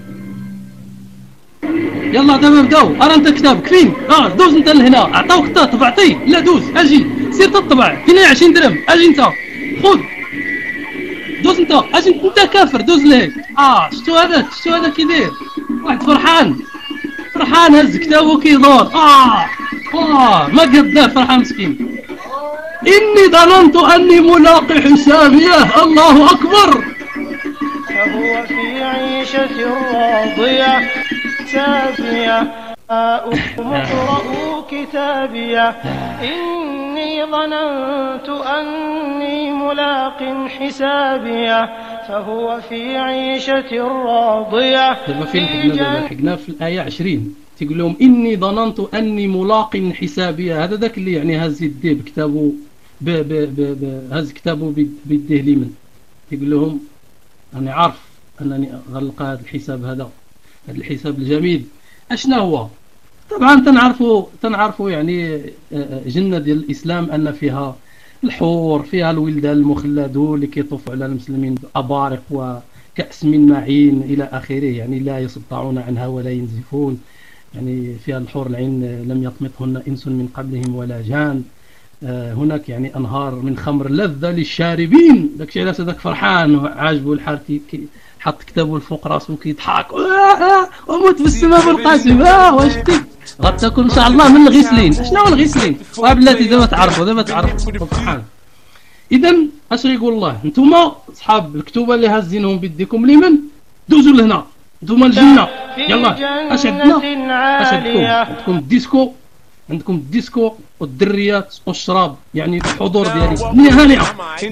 يلا دابا بداو. ارا انت كتابك فين؟ اه دوز انت لهنا. عطاوك انت طبعتي؟ لا دوز اجي سير تطبع. فين عشرين درهم؟ اجي انت خذ دوز انت. اجي انت كافر دوز ليه. اه شتو هذاك شتو هذاك كي داير واحد فرحان فرحان هز كتابه كيدور. اه اه ما قداه فرحان مسكين. اني ظننت اني ملاق حسابيه. الله اكبر. فهو في عيشة راضية سافية اقرأوا كتابيه إني ظننت أني ملاق حسابيه فهو في عيشة راضية. دابا فين حقنا؟ حقنا في الآية عشرين تيقول لهم إني ظننت أني ملاق حسابيه. هذا ذاك اللي يعني هز يديه بكتابه ب ب ب ب هز كتابه بيديه اليمين. يقول لهم أنا عارف أنني غنلقى هذا الحساب هذا هذا الحساب الجميل. أشنا هو؟ طبعا تنعرفوا تنعرفوا يعني جنة ديال الإسلام أن فيها الحور، فيها الولدان المخلدون اللي كيطوفوا على المسلمين بأبارق وكأس من معين إلى آخره، يعني لا يصدعون عنها ولا ينزفون. يعني فيها الحور العين لم يطمثهن إنس من قبلهم ولا جان. آه هناك يعني أنهار من خمر لذة للشاربين. داكشي علاش هذاك فرحان وعاجبه الحال كي حط كتابه الفوق راسه وكيضحك وموت بالسما بالقاسم. اه واش تي غتاكل ان شاء الله من الغسلين. شنو هو الغسلين؟ وبلاتي دابا تعرفوا دابا تعرفوا سبحان. اذا اش غيقول الله؟ نتوما صحاب الكتوبه اللي هازينهم بيديكم اليمين دوزوا لهنا، نتوما الجنه يلا. اش عندنا؟ اش عندكم؟ عندكم الديسكو، عندكم الديسكو والدريات والشراب، يعني الحضور ديالي دنيا هانئه.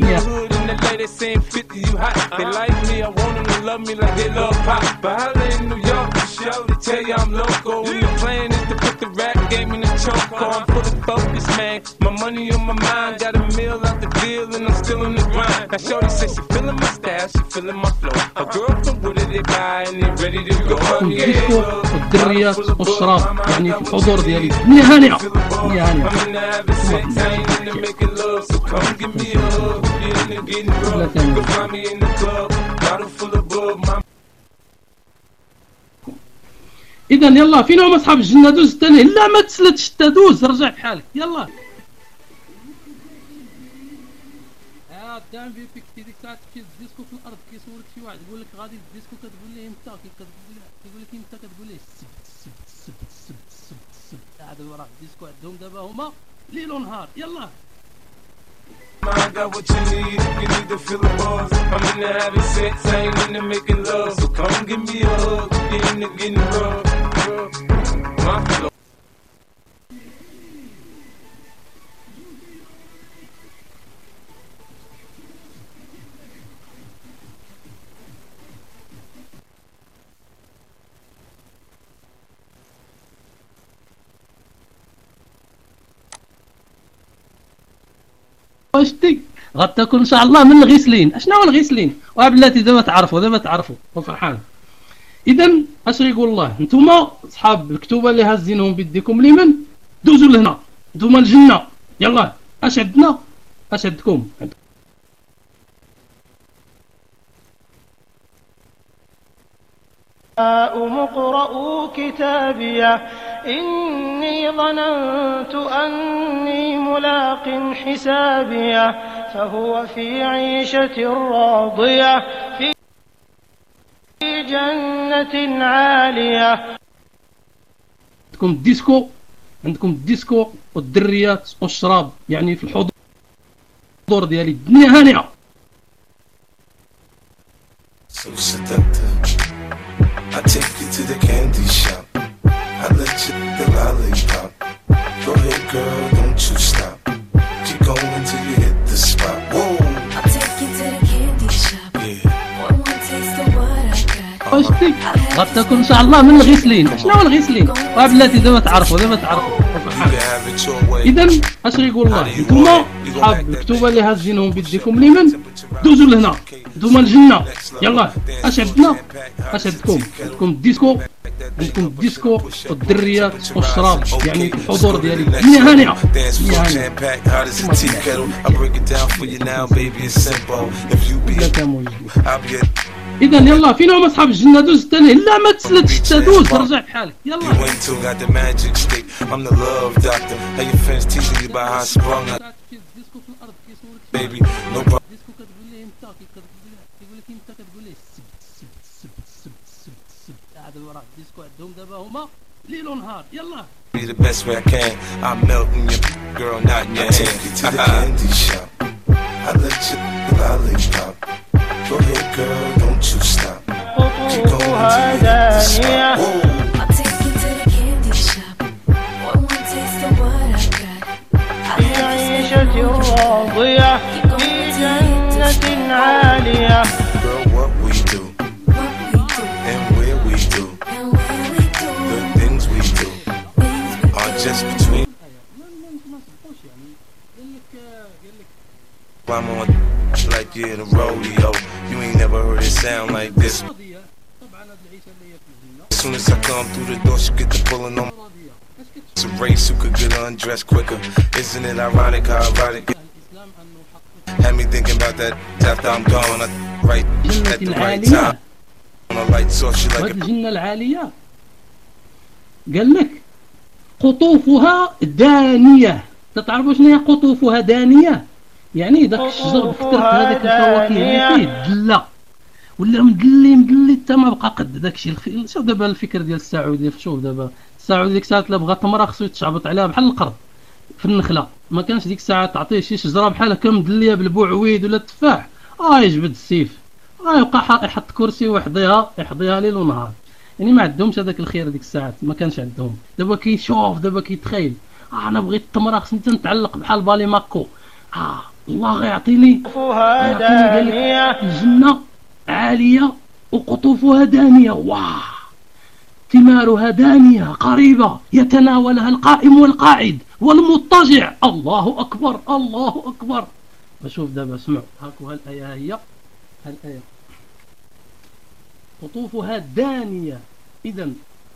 الديسكو والدريات والشراب، يعني الحضور ديالي دنيا هانئه دنيا هانئه. إذا يلا فين هما أصحاب الجنة؟ دوز الثاني. لا ما تسلتش انت، دوز رجع بحالك يلا. اه دام في فيك ديك الساعة تمشي الديسكو في الأرض كيصورك شي واحد يقول لك غادي الديسكو، كتقول ليه امتى؟ كتقول لك امتى؟ كتقول ليه السبت السبت السبت السبت السبت السبت. هذا هو راه الديسكو عندهم دابا هما ليل ونهار يلا. I got what you need, you need to feel the buzz. I'm into having sex, I ain't into making love. So come give me a hug, get into getting rough. My flow. واشتي غتاكل ان شاء الله من الغسلين. شنو هو الغسلين؟ وبلاتي دابا تعرفوا دابا تعرفوا وفرحان. اذا اش غيقول الله؟ نتوما صحاب الكتوبه اللي هازينهم بيديكم اليمين دوزوا لهنا، نتوما الجنه يلا. اش عندنا؟ اش عندكم؟ اقرؤوا كتابيه إني ظننت أني ملاق حسابيه فهو في عيشة راضية في جنة عالية. عندكم الديسكو، عندكم الديسكو والدريات والشراب، يعني في الحضور ديالي الدنيا هانئه. So seductive, I take you to the candy shop. I let you the lollipop. Go ahead, girl, don't you stop. Keep going till you hit the spot. Whoa. I'll take you to the candy shop. Yeah. One more taste of what I got. واشتي غتاكل ان شاء الله من الغسلين. شنو هو الغسلين؟ وبلاتي دابا تعرفوا دابا تعرفوا. اذا اش غيقول الله؟ نتوما صحاب الكتوبه اللي هازينهم بيديكم اليمين دوزوا لهنا، نتوما الجنه يلا. اش عندنا؟ اش عندكم؟ عندكم الديسكو، عندكم الديسكو والدريات والشراب، يعني الحضور ديالي دنيا هانئه دنيا هانئه. اذا يلا فين هما اصحاب الجنه؟ دوز الثاني. لا ما تسلتش انت، دوز رجع بحالك يلا. Baby, no problem. Be the best way I can. I'm melting your girl, not in your hand. I take you to the candy shop. I let you lollipop. Go ahead, girl, don't you stop. Keep going till you hit the spot. I'll take you to the candy shop. One more taste of what I got. في عيشة راضية في جنة عالية. Girl, what we do and where we do, the things we do are just between. I'm on like you're in a rodeo. You ain't never heard it sound like this. As soon as I come through the door, she get the pulling on. It's a race who could get undressed quicker. Isn't it ironic how erotic? Had me thinking about that after I'm gone. I right at the right time. On a light so she like الجنة العالية قال لك قطوفها دانية. تعرفوا شنو هي قطوفها دانية؟ يعني داك الشجر بكثرة هذاك الفواكه اللي فيه دلة ولا مدلي مدلي حتى ما بقى قد داكشي. شوف دابا الفكر ديال السعودي، شوف دابا السعودي ديك الساعه لا بغى تمره خصو يتشعبط عليها بحال القرد في النخله، ما كانش ديك الساعه تعطيه شي شجره بحال هكا مدليه بالبوعويد ولا التفاح اه يجبد السيف اه يبقى يحط كرسي ويحضيها يحضيها ليل ونهار. يعني ما عندهمش هذاك الخير ديك الساعات، ما كانش عندهم. دابا كيشوف دابا كيتخيل آه انا بغيت التمره خصني نتعلق بحال بالي ماكو اه الله غيعطيني غيعطيني الجنه عاليه وقطوفها دانيه. واه ثمارها دانيه قريبه يتناولها القائم والقاعد والمضطجع. الله اكبر الله اكبر. بشوف دابا اسمعوا هاكو هالايه هي هالايه قطوفها دانيه. اذا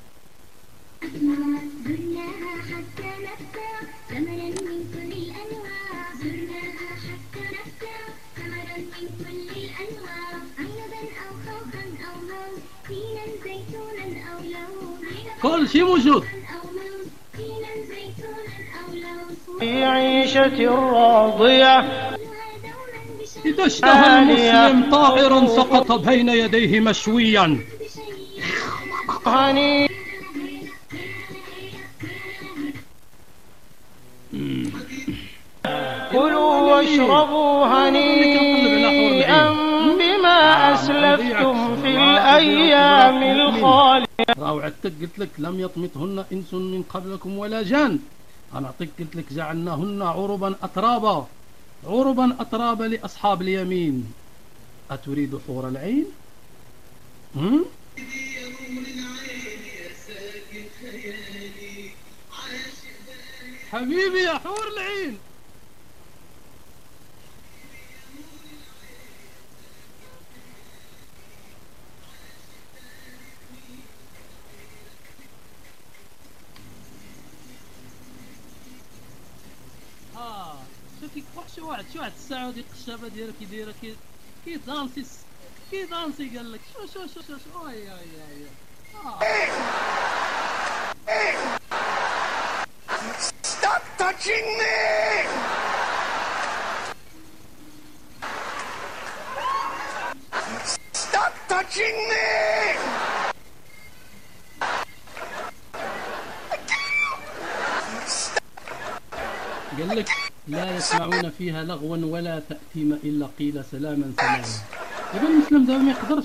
كل شيء موجود. في عيشة راضية. إذا اشتهى المسلم طائر سقط بين يديه مشويا. هني كلوا واشربوا هنيئا بما أسلفتم في الأيام الخالية. راهو عدتك قلت لك لم يطمثهن انس من قبلكم ولا جان. انا اعطيك قلت لك جعلناهن عربا اترابا عربا اترابا لاصحاب اليمين. اتريد حور العين؟ هم؟ حبيبي يا حور العين. شو واحد شو واحد السعودي القشابه ديالو كي دايره كي كي دانسي كي دانسي قال لك شو شو شو شو شو اي اي اي Stop touching me! Stop touching me! قال لك لا يسمعون فيها لغوا ولا تأثيم إلا قيل سلاما سلاما. دابا المسلم دابا ما يقدرش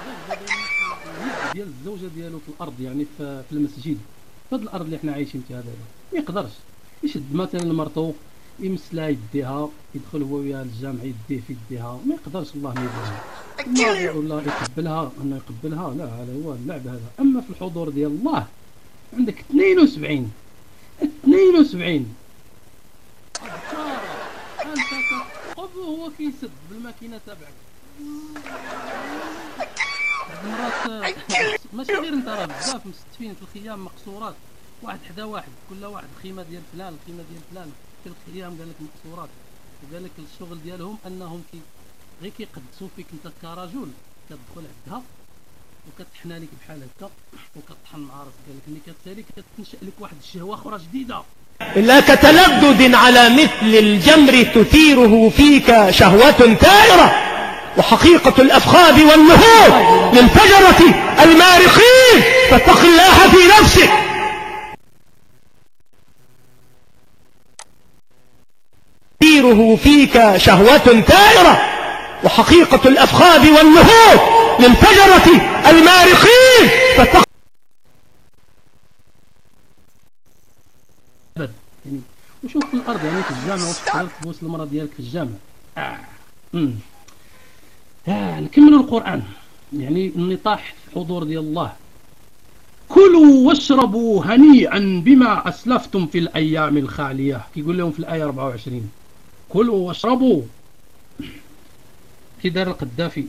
ديال الزوجة ديالو في الأرض، يعني في المسجد في هذه الأرض اللي حنا عايشين فيها دابا ما يقدرش يشد مثلا مرتو يمسلها يديها يدخل هو وياها للجامع يديه في يديها ما يقدرش الله ما يديها ولا يقبلها انه يقبلها لا هذا هو اللعب هذا. اما في الحضور ديال الله عندك اثنين وسبعين اثنين وسبعين قبل هو كيسد بالماكينه تبعك مرات ماشي غير انت راه بزاف مستفين في الخيام مقصورات واحد حدا واحد كل واحد الخيمه ديال فلان الخيمه ديال فلان في الخيام قال لك مقصورات وقال لك الشغل ديالهم انهم كي غير كيقدسوا فيك انت كرجل كتدخل عندها وكتحنى لك بحال هكا وكطحن مع راسك قال لك ملي كتسالي كتنشا لك واحد الشهوه اخرى جديده. لا كتلذذ على مثل الجمر تثيره فيك شهوة ثائرة وحقيقة الأفخاذ والنهور للفجرة المارقين فاتق الله في نفسك. تثيره فيك شهوة ثائرة وحقيقة الأفخاذ والنهور للفجرة المارقين فاتق. يعني وشوف في الارض يعني في الجامع واش تقدر تبوس المراه ديالك في الجامع. اه امم آه. نكملوا القران يعني النطاح في الحضور ديال الله. كلوا واشربوا هنيئا بما اسلفتم في الايام الخاليه كيقول لهم في الايه أربعة وعشرين كلوا واشربوا كي دار القذافي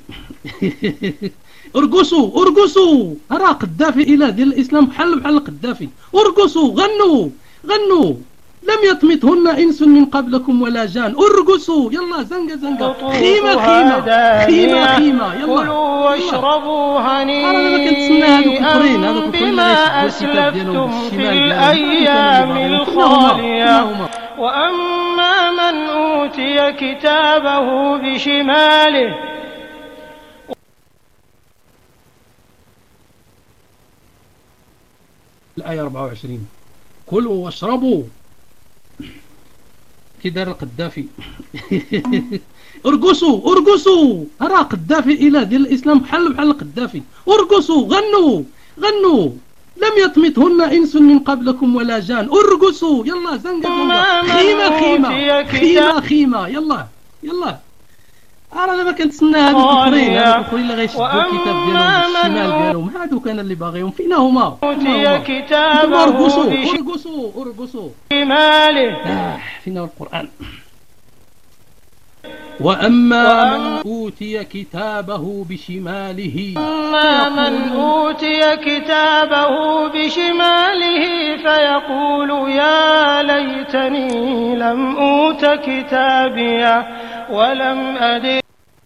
ارقصوا ارقصوا راه قذافي اله ديال الاسلام بحال بحال القذافي ارقصوا غنوا غنوا لم يطمثهن إنس من قبلكم ولا جان. ارقصوا يلا زنقة زنقة خيمة خيمة خيمة خيمة يلا كلوا واشربوا هنيئا بما أسلفتم في الأيام الخالية وأما من أوتي كتابه بشماله الآية أربعة وعشرين كلوا واشربوا كي دار القذافي ارقصوا ارقصوا راه قذافي الاله ديال الاسلام بحال بحال القذافي. ارقصوا غنوا غنوا لم يطمثهن انس من قبلكم ولا جان. ارقصوا يلا زنقه زنقه خيمه خيمه خيمه خيمه يلا يلا. انا دابا كنتسنى هذوك الاخرين هذوك الاخرين اللي غيشدوا الكتاب ديالهم بالشمال ديالهم هذوك انا اللي باغيهم. فين هما؟ أوتي كتابه ارقصوا ارقصوا ارقصوا بشماله. آه فين القرآن؟ وأما من أوتي كتابه بشماله أما من أوتي كتابه بشماله فيقول يا ليتني لم أوت كتابيه ولم أدر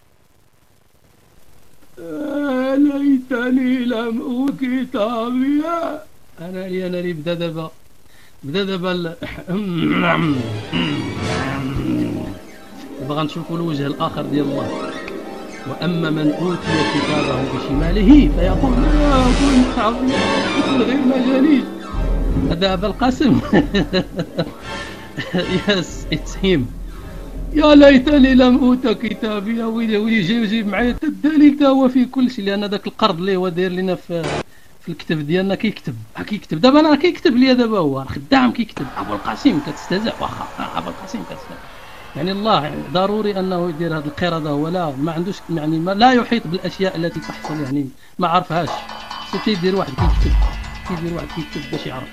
يا ليتني لم أوت كتابيه. أنا لي أنا لي بدا دابا بدا دابا بغا نشوفوا الوجه الآخر ديال الله. وأما من أوتي كتابه بشماله فيقول لا كنت عظيم غير ما جانيش. هذا أبا القاسم. يس اتس هيم. يا ليتني لم أوت كتابي. يا ويلي ويلي جاي جايب معايا الدليل تا هو فيه كل شيء. لأن داك القرض اللي هو داير لنا في في الكتاب ديالنا كيكتب كيكتب دابا انا كيكتب لي دابا هو خدام كيكتب. ابو القاسم كتستهزئ واخا ابو القاسم كتستهزئ. يعني الله يعني ضروري انه يدير هذا القرد هو لا ما عندوش يعني ما لا يحيط بالاشياء التي تحصل يعني ما عرفهاش. شتي يدير واحد كيكتب كيدير واحد كيكتب باش يعرف.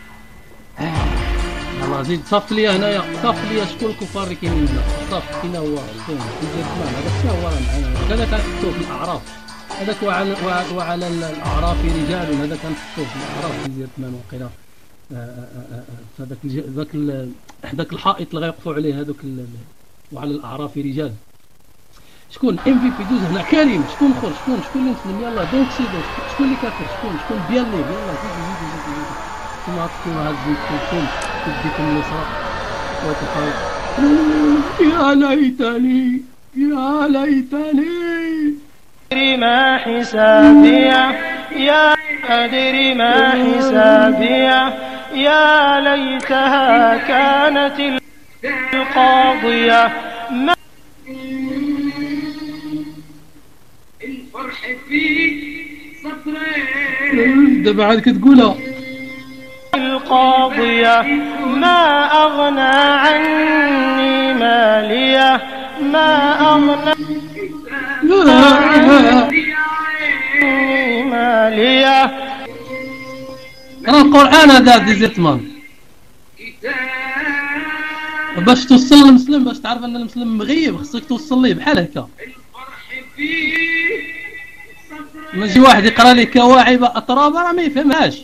يلاه زيد صافط لي هنايا صافط لي شكون الكفار اللي كاينين هنا صافط فينا هو شكون هذا شنو هو معنا هذا كنحطوه في الاعراف. هذاك وعلى وعلى الاعراف رجال هذا كنحطوه في الاعراف في جزيره مان وقيلا هذاك ذاك ذاك الحائط اللي غيوقفوا عليه هذوك وعلى الاعراف رجال. شكون ام في بي دوز هنا كريم شكون اخر شكون شكون اللي مسلم يلاه دونك سيدو شكون اللي كافر شكون شكون بيالي يلاه زيدوا زيدوا زيدوا كما عطيتوا هاد الزيتون يديكم اليسار وتقاو. يا ليتني يا ليتني أدري ما حسابيه يا أدري ما حسابيه يا ليتها كانت القاضية. ما الفرح في صدري دابا عاد كتقولها القاضية ما أغنى عني مالية ما أغنى عني مالية. راه القرآن هذا ديزيتمان باش توصل للمسلم باش تعرف ان المسلم مغيب خصك توصل ليه بحال هكا. ما يجي واحد يقرا لك كواعب اتراب راه ما يفهمهاش.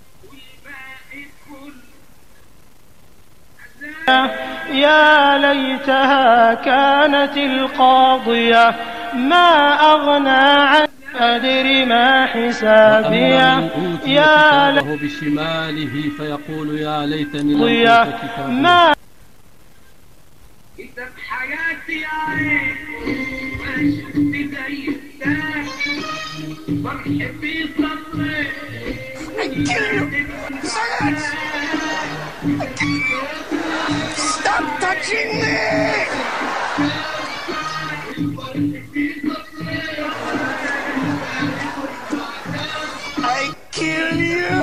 يا ليتها كانت القاضية ما أغنى عن أدري ما حسابيه يا ليته بشماله فيقول يا ليتني لم أوت ما كتاب حياتي يا عين ما شفت زي الداس فرح في صدري. Stop touching me! I kill you!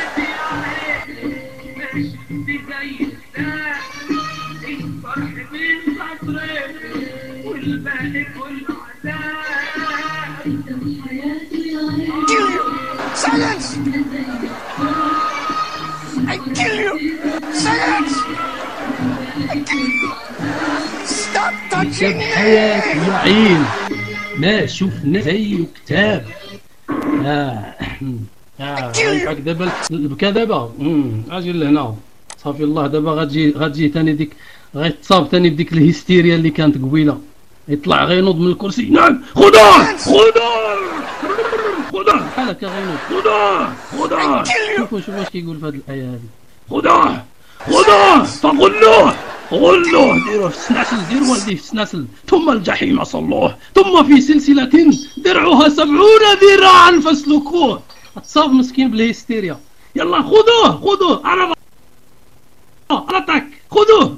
Kill you! Silence! I kill you! Silence! I kill you! Stop touching me! حياتي يا عين ما شفنا زي كتاب. اه اه دابا البكا دابا اجي لهنا صافي الله دابا غتجي غتجي ثاني ديك غيتصاب ثاني بديك الهستيريا اللي كانت قبيله، يطلع غينوض من الكرسي. نعم خذوه خذوه خذوه بحال هكا غينوض. خذوه خذوه. شوفوا شوفوا اش كيقول في هذه الايه هذه. خذوه خذوه فغلوه غلوه ديروه في السناسل، ديروا والديه في السناسل، ثم الجحيم صلوه، ثم في سلسلة درعها سبعون ذراعا فاسلكوه. تصاب مسكين بالهستيريا. يلا خذوه خذوه على على طاك خذوه.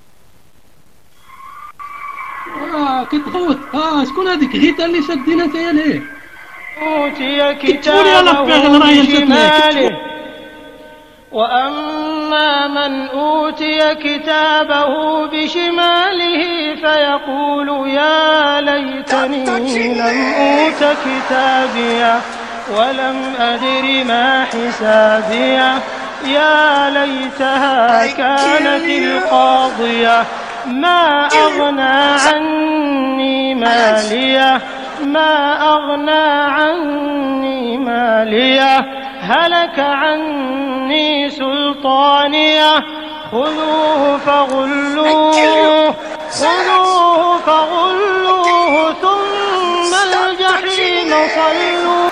اه كتغوت. اه شكون هذيك غيتا اللي شادينا نتايا ليه؟ أوتي كتابه بشماله وأما من أوتي كتابه بشماله فيقول يا ليتني لم أوت كتابيه ولم أدر ما حسابيه يا ليتها كانت القاضية ما أغنى عني ماليه ما أغنى عني ماليه هلك عني سلطانيه خذوه فغلوه خذوه فغلوه ثم الجحيم صلوه.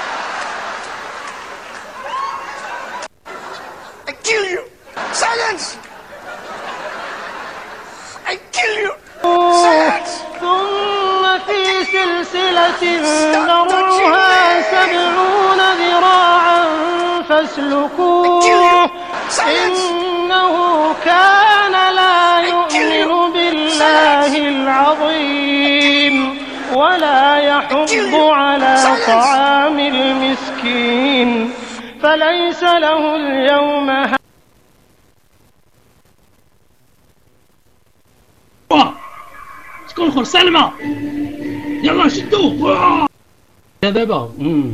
I kill you! Silence! I kill you! Silence! ثم في سلسلة ذرعها سبعون ذراعا فاسلكوه إنه كان لا يؤمن بالله العظيم ولا يحض على طعام المسكين فليس له اليوم. شكون اخر؟ سلمى يلا شدوه دابا.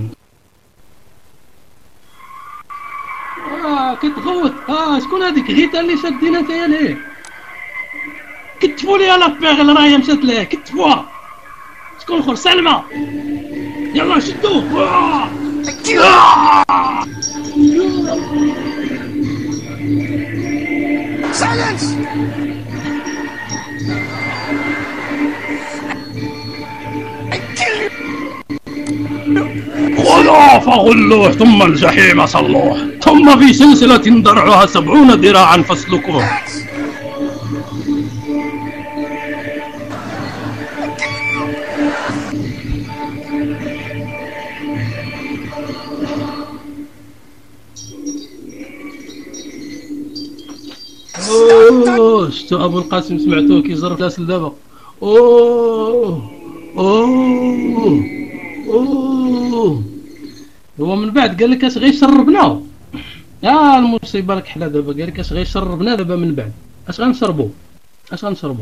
اه كتغوت. اه شكون هذيك غيتا اللي شادينا نتايا ليه؟ كتفوا ليها لابيغ راهي مشات ليه كتفوها. شكون اخر؟ سلمى يلا شدوه. آه. آه. Silence! خذوه فغلوه ثم الجحيم صلوه ثم في سلسلة درعها سبعون ذراعا فاسلكوه. اوه شتو ابو القاسم سمعتوه كيجر في لاسل دابا. اوه اوه اوه هو من بعد قال لك اش غيشربنا. يا المصيبه لك حلا دابا قال لك اش غيشربنا دابا من بعد اش غنشربوا اش غنشربوا.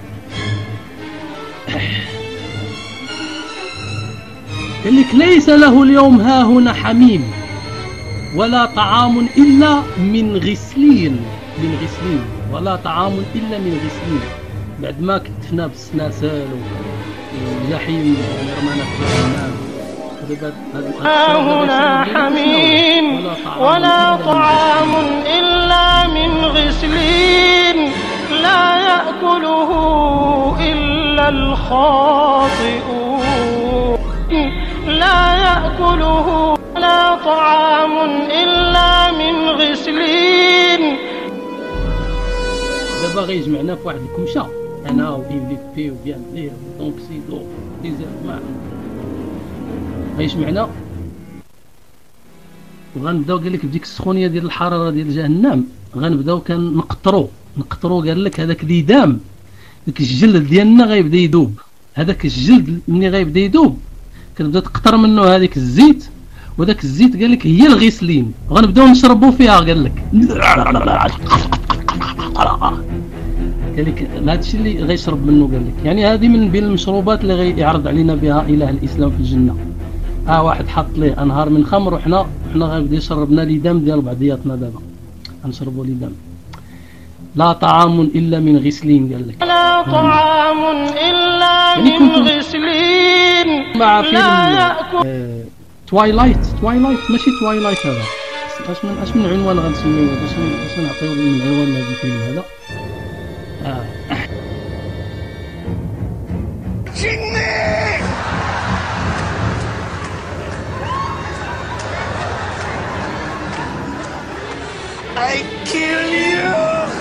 قال لك ليس له اليوم ها هنا حميم ولا طعام الا من غسلين من غسلين ولا طعام الا من غسلين. بعد ما كتفنا بالسناسل والجحيم رمانا في الجحيم. ها هنا حميم ولا طعام إلا من غسلين لا يأكله إلا الخاطئون لا يأكله ولا طعام إلا من غسلين. دابا غيجمعنا في واحد الكمشة أنا وإيفليك بي وبيان ليه ودونكسيدو ديزير ما غيجمعنا وغنبداو قال لك بديك السخونيه ديال الحراره ديال جهنم غنبداو كنقطرو نقطرو قال لك هذاك الإدام داك الجلد ديالنا غيبدا يذوب. هذاك الجلد ملي غيبدا يذوب كتبدا تقطر منه هذيك الزيت وداك الزيت قال لك هي الغسلين غنبداو نشربوا فيها. قال لك قال لك هذا الشيء اللي غيشرب منه. قال لك يعني هذه من بين المشروبات اللي غيعرض علينا بها اله الاسلام في الجنه. اه واحد حط ليه انهار من خمر وحنا حنا غيبدا يشربنا ليدام ديال بعضياتنا. دابا غنشربوا ليدام. لا طعام الا من غسلين قال لك لا طعام الا من غسلين مع فيلم آه... توايلايت توايلايت ماشي توايلايت هذا اش من اش من عنوان غنسميوه باش باش نعطيو من عنوان لهذا الفيلم هذا. اه I kill you!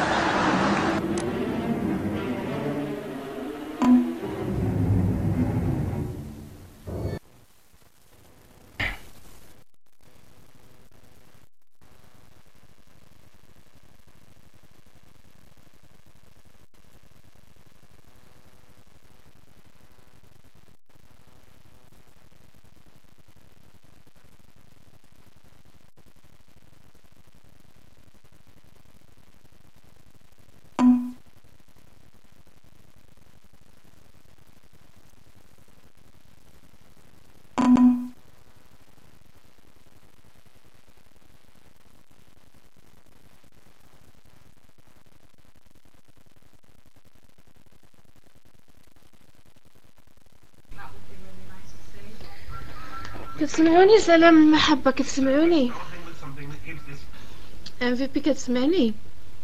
كتسمعوني؟ سلام المحبة، كتسمعوني؟ ام في بي كتسمعني؟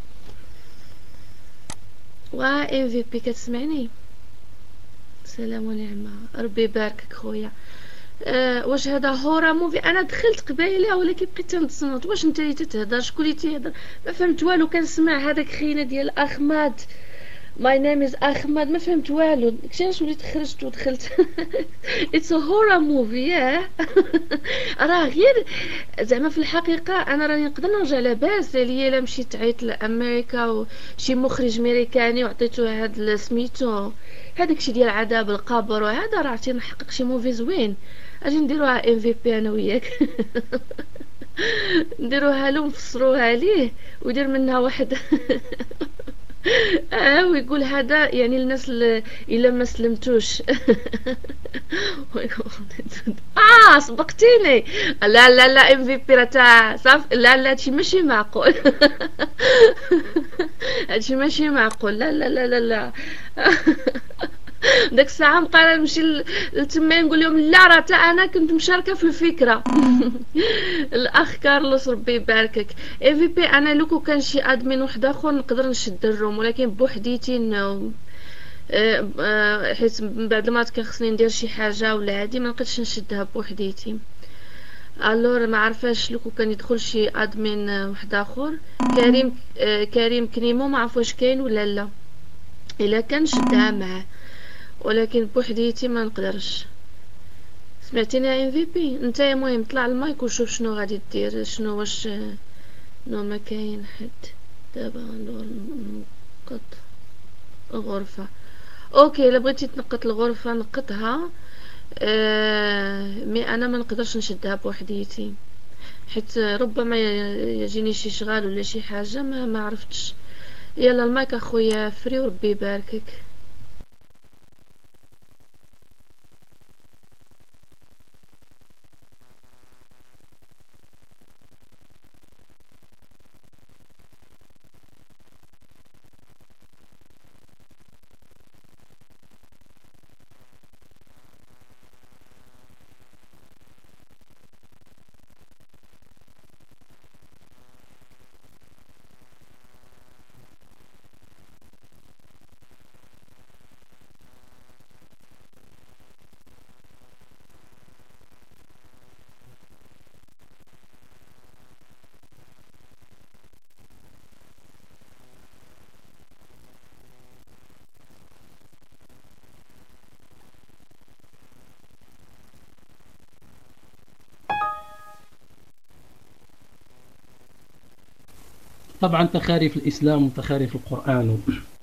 وا ام في بي كتسمعني؟ سلام ونعمة، ربي يباركك خويا. أه واش هذا هورا موفي؟ انا دخلت قبيله ولكن بقيت تنتصنت. واش انت اللي تتهضر؟ شكون اللي تيهضر؟ ما فهمت والو. كنسمع هذاك خينا ديال احمد، ماي نيم از احمد، ما فهمت والو. داكشي علاش وليت خرجت ودخلت. اتس ا هورا موفي ياه. راه غير زعما في الحقيقه انا راني نقدر نرجع لاباس عليا الا مشيت عيط لامريكا وشي مخرج امريكاني وعطيتو هاد سميتو هذاك شي ديال عذاب القبر وهذا، راه عرفتي نحقق شي موفي زوين. اجي نديروها ام في بي انا وياك. نديروها له ونفسروها ليه ويدير منها واحد. اه ويقول هذا يعني الناس اللي الا ما سلمتوش. اه سبقتيني. لا لا لا ام في بي راه تاع صافي. لا لا هادشي ماشي معقول. هادشي ماشي معقول. لا لا لا لا لا. داك الساعه نبقى نمشي لتما نقول لهم لا راه حتى انا كنت مشاركه في الفكره. الاخ كارلوس ربي يباركك. اي في بي انا لوكو كان شي ادمين واحد اخر نقدر نشد الروم، ولكن بوحديتي نو حيت من بعد المرات كان خصني ندير شي حاجه ولا هادي ما نقدرش نشدها بوحديتي. الور ما عرفاش لوكو كان يدخل شي ادمين واحد اخر كريم كريم كنيمو ما عرف واش كاين ولا لا، الا كان شدها معاه، ولكن بوحديتي ما نقدرش. سمعتيني يا ام في بي؟ انت المهم طلع المايك وشوف شنو غادي دير، شنو واش نو ما كاين حد. دابا ندور نقط غرفه. اوكي الا بغيتي تنقط الغرفه نقطها. آه مي انا ما نقدرش نشدها بوحديتي حيت ربما يجيني شي شغال ولا شي حاجه ما ما عرفتش. يلا المايك اخويا فري وربي يباركك. طبعا تخاريف الإسلام وتخاريف القرآن